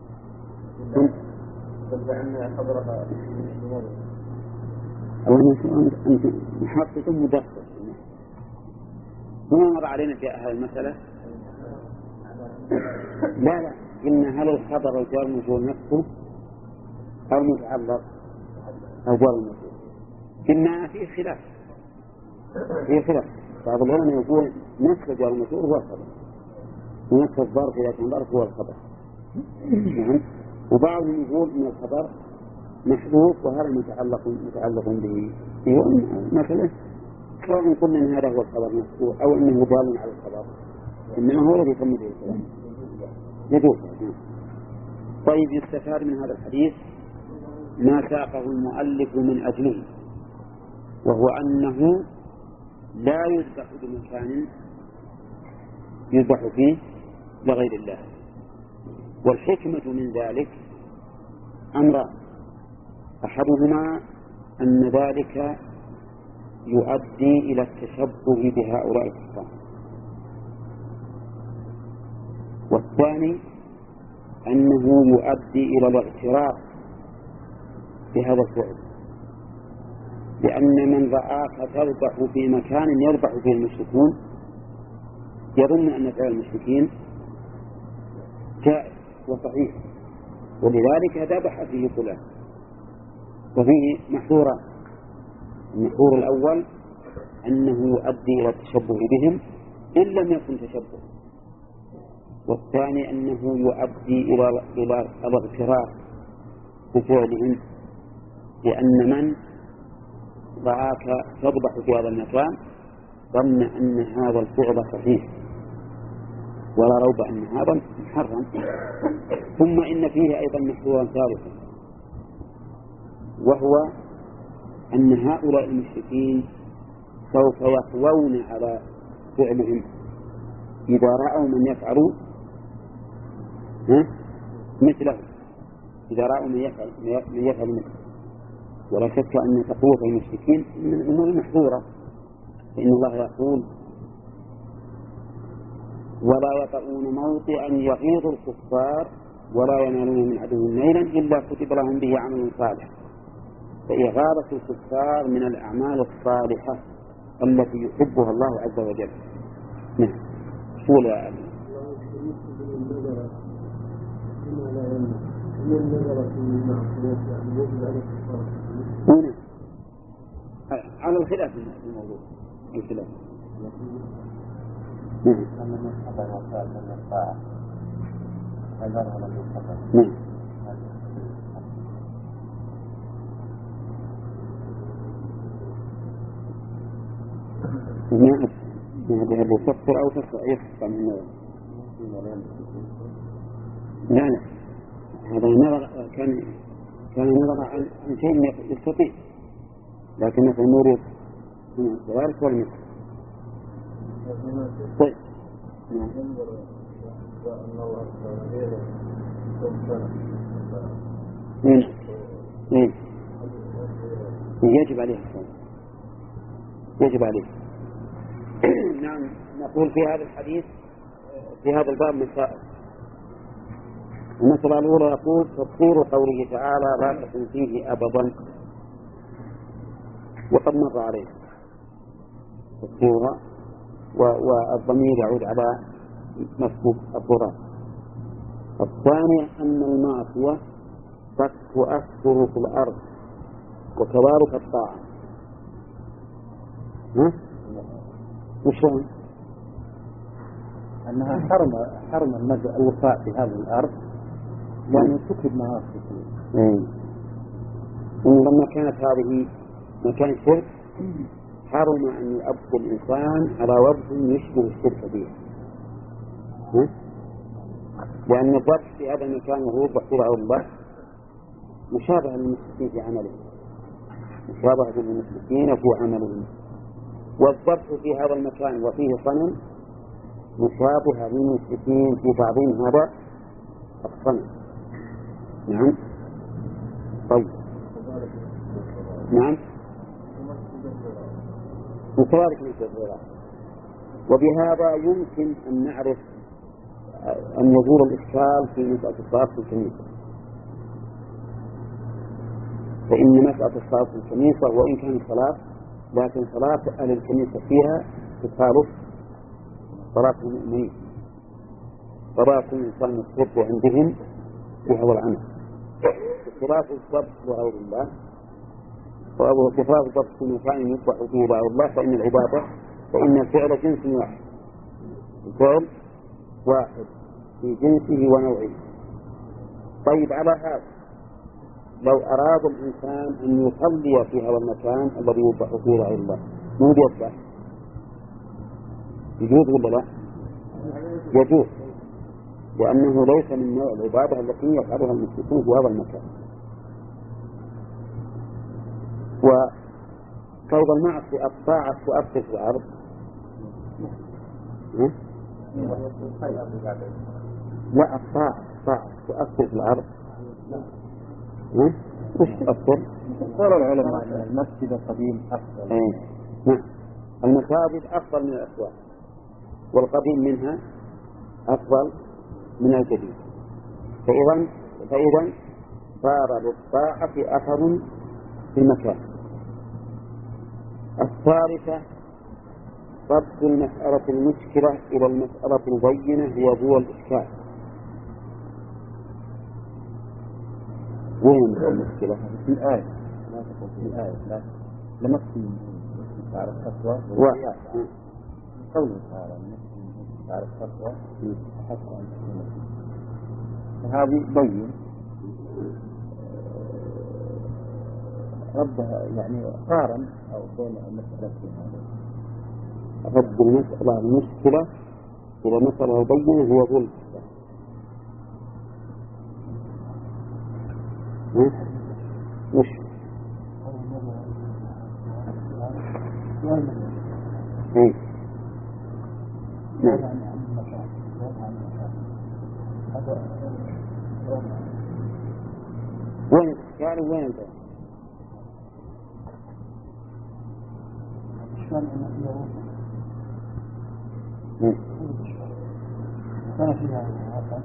B: فجعلنا حضرها
A: أنت محقق مدقق. هنا مر علينا في هذه المسألة. لا لا قلنا هل الخبر الجار المجهول نفسه أو متعلق أو جار المجهول؟ قلنا في خلاف في خلاف بعض العلماء يقول نفس جار المجهول هو الخبر، ونفس الظرف إذا كان ظرف هو الخبر. نعم. وبعضهم يقول إن الخبر محذوف وهذا متعلق متعلق به، مثلا سواء قلنا إن هذا هو الخبر نفسه أو إنه دال على الخبر، إنما هو الذي يتم به الكلام يجوز. طيب يستفاد من هذا الحديث ما ساقه المؤلف من أجله، وهو أنه لا يذبح بمكان يذبح فيه لغير الله. والحكمة من ذلك أمران، أحدهما أن ذلك يؤدي إلى التشبه بهؤلاء الكفار، والثاني أنه يؤدي إلى الاغترار بهذا الفعل، لأن من رآك تذبح في مكان يذبح فيه المشركون يظن أن فعل المشركين جائز وصحيح، ولذلك ذبح فيه فلان. وفيه محظوران، المحظور الأول أنه يؤدي إلى التشبه بهم إن لم يكن تشبه، والثاني أنه يؤدي إلى إلى الاغترار بفعلهم، لأن من رآك تذبح في هذا المكان ظن أن هذا الفعل صحيح ولا ريب أن هذا محرم. ثم إن فيه أيضا محظورا ثالثا، وهو أن هؤلاء المشركين سوف يقوون على فعلهم إذا رأوا من يفعل مثله، إذا رأوا من يفعل, من يفعل مثله. ولا شك أن تقوة المشركين من الأمور المحظورة، فإن الله يقول ولا يطؤون موطئا يغيظ الكفار ولا ينالون من عدو نيلا إلا كتب لهم به عمل صالح. فإغاظة الكفار من الأعمال الصالحة التي يحبها الله عز وجل. نعم. قول يا أبي. هنا على الخلاف في الموضوع، الخلاف. نعم. نعم. هذه يفسر أو يفسر من لا لا هذا نظر كان كان نظر عن شيء يستطيع، لكن في المورد من الكذلك والمثل. طيب نعم إيه يجب عليه الصلاة يجب عليه. نعم نقول في هذا الحديث في هذا الباب مسائل. المسألة الأولى يقول تفسير قوله تعالى لا تكن فيه أبدا، وقد مر عليه تفسيرها والضمير يعود على مسبوق الضرر. الثاني أن المعصية قد تؤثر في الأرض وكذلك الطاعة. ها؟ وشون؟
B: أنها حرم حرم الوفاء في هذه الأرض يعني تكتب معاصي.
A: إن لما كانت هذه مكان شرك حرم أن يعبد الإنسان على وجه يشبه الشرك به، لأن الضبط في هذا المكان وهو بحث الله مشابه للمشركين في عمله، مشابه للمشركين في عملهم. والضبط في هذا المكان وفيه صنم مشابه للمشركين في بعضهم هذا الصنم. نعم طيب نعم وكذلك من الزراعة. وبهذا يمكن أن نعرف أن يزول الإشكال في مسألة الصلاة في الكنيسة. فإن مسألة الصلاة في الكنيسة وإن كانت صلاة لكن صلاة أهل الكنيسة فيها تخالف صلاة المؤمنين. صلاة الإنسان الصدق عندهم وهو العمل، خلاف الضبط وغير الله، وخلاف الضبط في مكان يصبح فيه بعض الله، فإن العبادة فإن الفعل جنس واحد، الفعل واحد في جنسه ونوعه. طيب على هذا لو أراد الإنسان أن يصلي في هذا المكان الذي يصبح فيه بعض الله مو يصبح يجوز ولا لا؟ يجوز، لأنه ليس من نوع العبادة التي يفعلها المشركون في هذا المكان. وكون المعصية الطاعة تؤثر في الأرض لا الطاعة الطاعة تؤثر في الأرض وش تؤثر؟
B: قال العلماء أن المسجد القديم أفضل.
A: نعم المساجد أفضل من الأسواق والقديم منها أفضل من الجديد. فإذا فإذا صار للطاعة أثر في المكان. الثالثة رد المسألة المشكلة إلى المسألة البينة هي الإشكال. وين المشكلة؟
B: في الآية لا تقول في الآية لا لمسي تعرف خطوة
A: واحد
B: قوله تعالى لمسي تعرف خطوة حتى أن تكون هذه بين ردها يعني قارن أو بين المسألتين هذه.
A: رد المسألة المشكلة إلى مسألة البينة هو ظلم. مش ايه نعم وين الإشكال وين انت؟
B: الإشكال أن
A: فيه
B: كان فيها هذا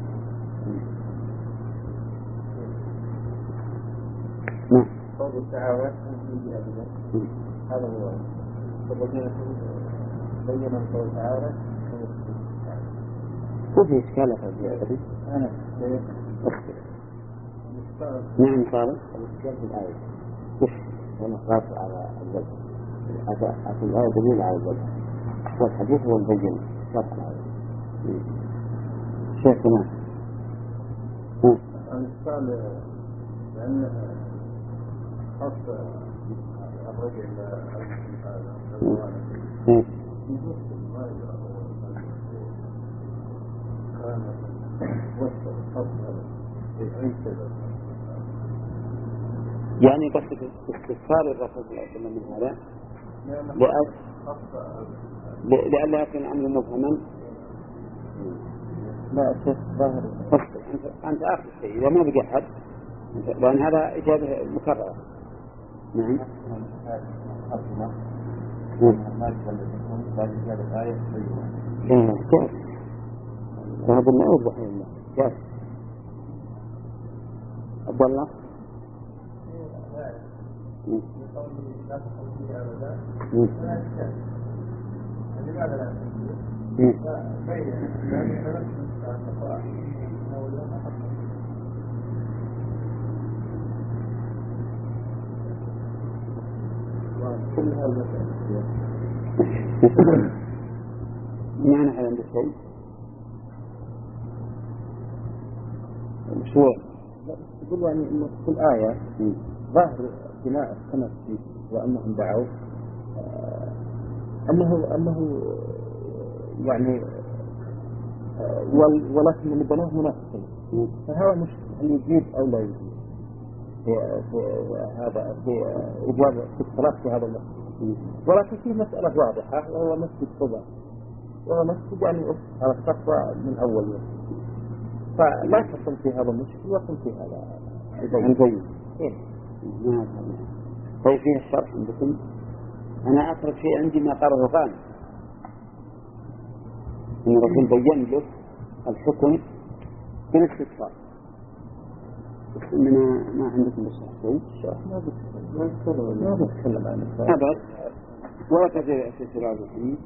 A: نعم
B: قول التعاون هذا هو فبين بين قول تعالى
A: وفي إشكال هذا
B: أنا
A: نعم قال الإشكال في الآية كيف هنا خاص على الوجه في الآية دليل على الوجه والحديث هو البين خاص على الآية شيخنا
B: الإشكال لأن خاص الرجل
A: يعني قصد استفسار الرسول صلى الله عليه وسلم من هذا لئلا يكون الأمر مفهما.
B: لا شيخ ظاهر
A: أنت أنت آخر شيء إذا ما بقي أحد لأن هذا إجابة مكررة. نعم. جاء هذا ما يوضح لله. جاء عبد الله.
B: لماذا لا كل هذا
A: ما نعلم بشيء مشروع.
B: يقول يعني إنه في الآية ظاهر بناء السنة وأنهم دعوا أنه أنه يعني ولكن اللي بناه منافقين، فهذا مشكلة هل يجيب أو لا يجيب في هذا في إجابة في الصلاة في هذا المسجد. ولكن في مسألة واضحة وهو مسجد قباء، وهو مسجد يعني على الصفوة من أول يوم، فلا تكون في هذا المشكل ويكون في هذا
A: البين. طيب فيه الشرح عندكم؟ أنا أقرب شيء عندي ما قاله غانم إن الرسول بيّن له الحكم بالاستفسار، بس إننا ما عندكم بالشرح شيء.
B: ما بتكلم ما بتكلم عن
A: أبد ولا تجري في سراج الحديث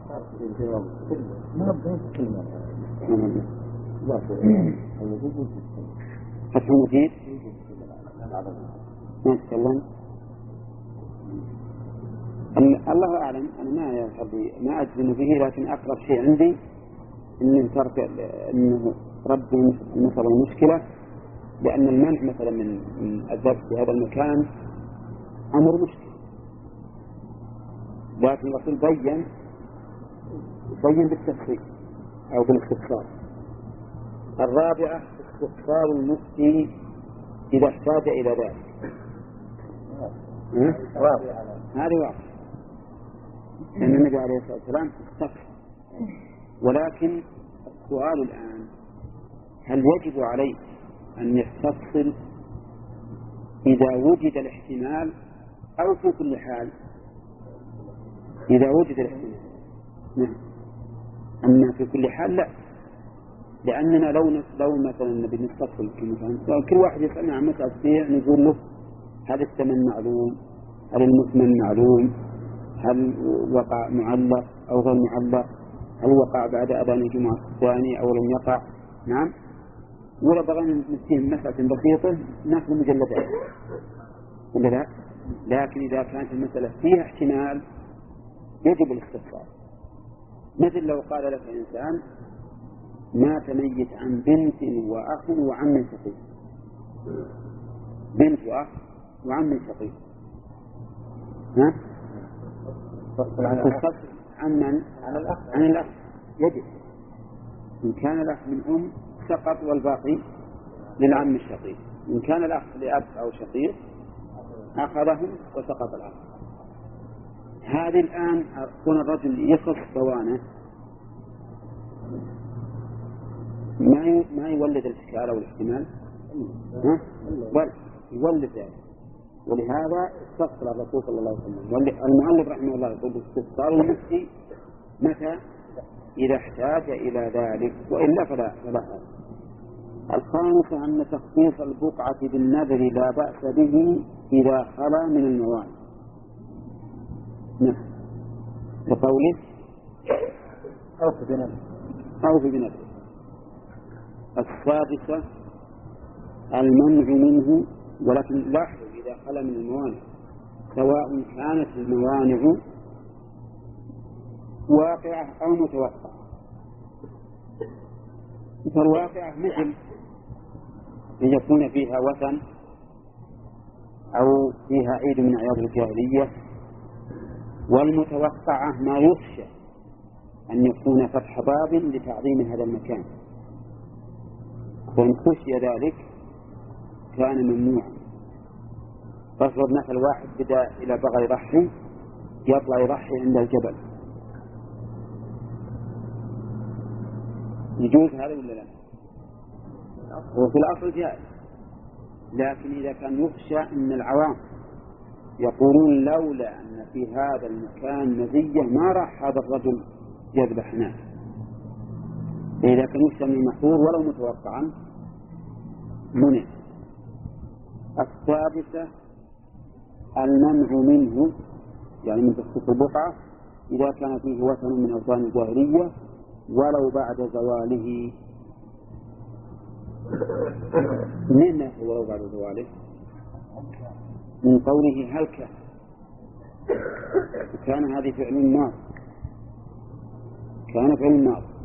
B: ما بتكلم عن لا
A: فتح المجيد ما يتكلم. الله أعلم. أنا ما يحبي ما أجزم به، لكن أقرب شيء عندي إن ترك إنه رد مثل المشكلة، لأن المنع مثلا من الذبح في هذا المكان أمر مشكل، لكن الرسول بين بين بالتفصيل أو بالاستفسار. الرابعة استفسار المفتي إذا احتاج إلى ذلك. هذه واحدة لأن النبي عليه الصلاة والسلام استفسر. ولكن السؤال الآن هل يجب عليه أن يستفصل إذا وجد الاحتمال أو في كل حال؟ إذا وجد الاحتمال نعم، أما في كل حال لا، لأننا لو لو مثلا نبي نستفصل مثلا كل واحد يسألنا عن مسألة بيع نقول له هل الثمن معلوم، هل المثمن معلوم، هل وقع معلق أو غير معلق، هل وقع بعد أذان الجمعة الثاني أو لم يقع. نعم. ولا بغينا نسيهم مسألة بسيطة ناخذ مجلدات ولا لا؟ لكن إذا كانت المسألة فيها احتمال يجب الاستفسار. مثل لو قال لك إنسان مات ميت عن بنت وأخ وعم شقيق، بنت وأخ وعم شقيق، ها؟ عن من؟ عن الأخ. عن الأخ يجب. إن كان الأخ من أم سقط والباقي للعم الشقيق، إن كان الأخ لأب أو شقيق أخذهم وسقط الأخ. هذه الآن كون الرجل يصف بوانه ما ما يولد الإشكال أو الاحتمال، ها؟ بل يولد ذلك. ولهذا استفسر الرسول صلى الله عليه وسلم. المؤلف رحمه الله يقول استفسار المفتي متى؟ إذا احتاج إلى ذلك، وإلا فلا فلا حاجة. الخامسة أن تخصيص البقعة بالنذر لا بأس به إذا خلا من الموانع. نعم. بقوله
B: أو في بنذر
A: أو في بنذر. السادسة المنع منه، ولكن لاحظوا إذا خلا من الموانع، سواء كانت الموانع واقعة أو متوقعة. فالواقعة مثل أن يكون فيها وثن أو فيها عيد من أعياد الجاهلية، والمتوقعة ما يخشى أن يكون فتح باب لتعظيم هذا المكان. فإن خشي ذلك كان ممنوعا. فاضرب مثل واحد بدأ إلى بغى يضحي، يطلع يضحي عند الجبل، يجوز هذا ولا لا؟ وفي الأصل جائز، لكن إذا كان يخشى أن العوام يقولون لولا أن في هذا المكان مزية ما راح هذا الرجل يذبح هناك، إذا كان يخشى من المحظور ولو متوقعا منع. السادسة المنع منه، يعني من تخصيص البقعة إذا كان فيه وثن من أوثان الجاهلية ولو بعد زواله. من هو ولو بعد زواله؟ من قوله هل كان، كان هذه فعل ماض، كان فعل ماض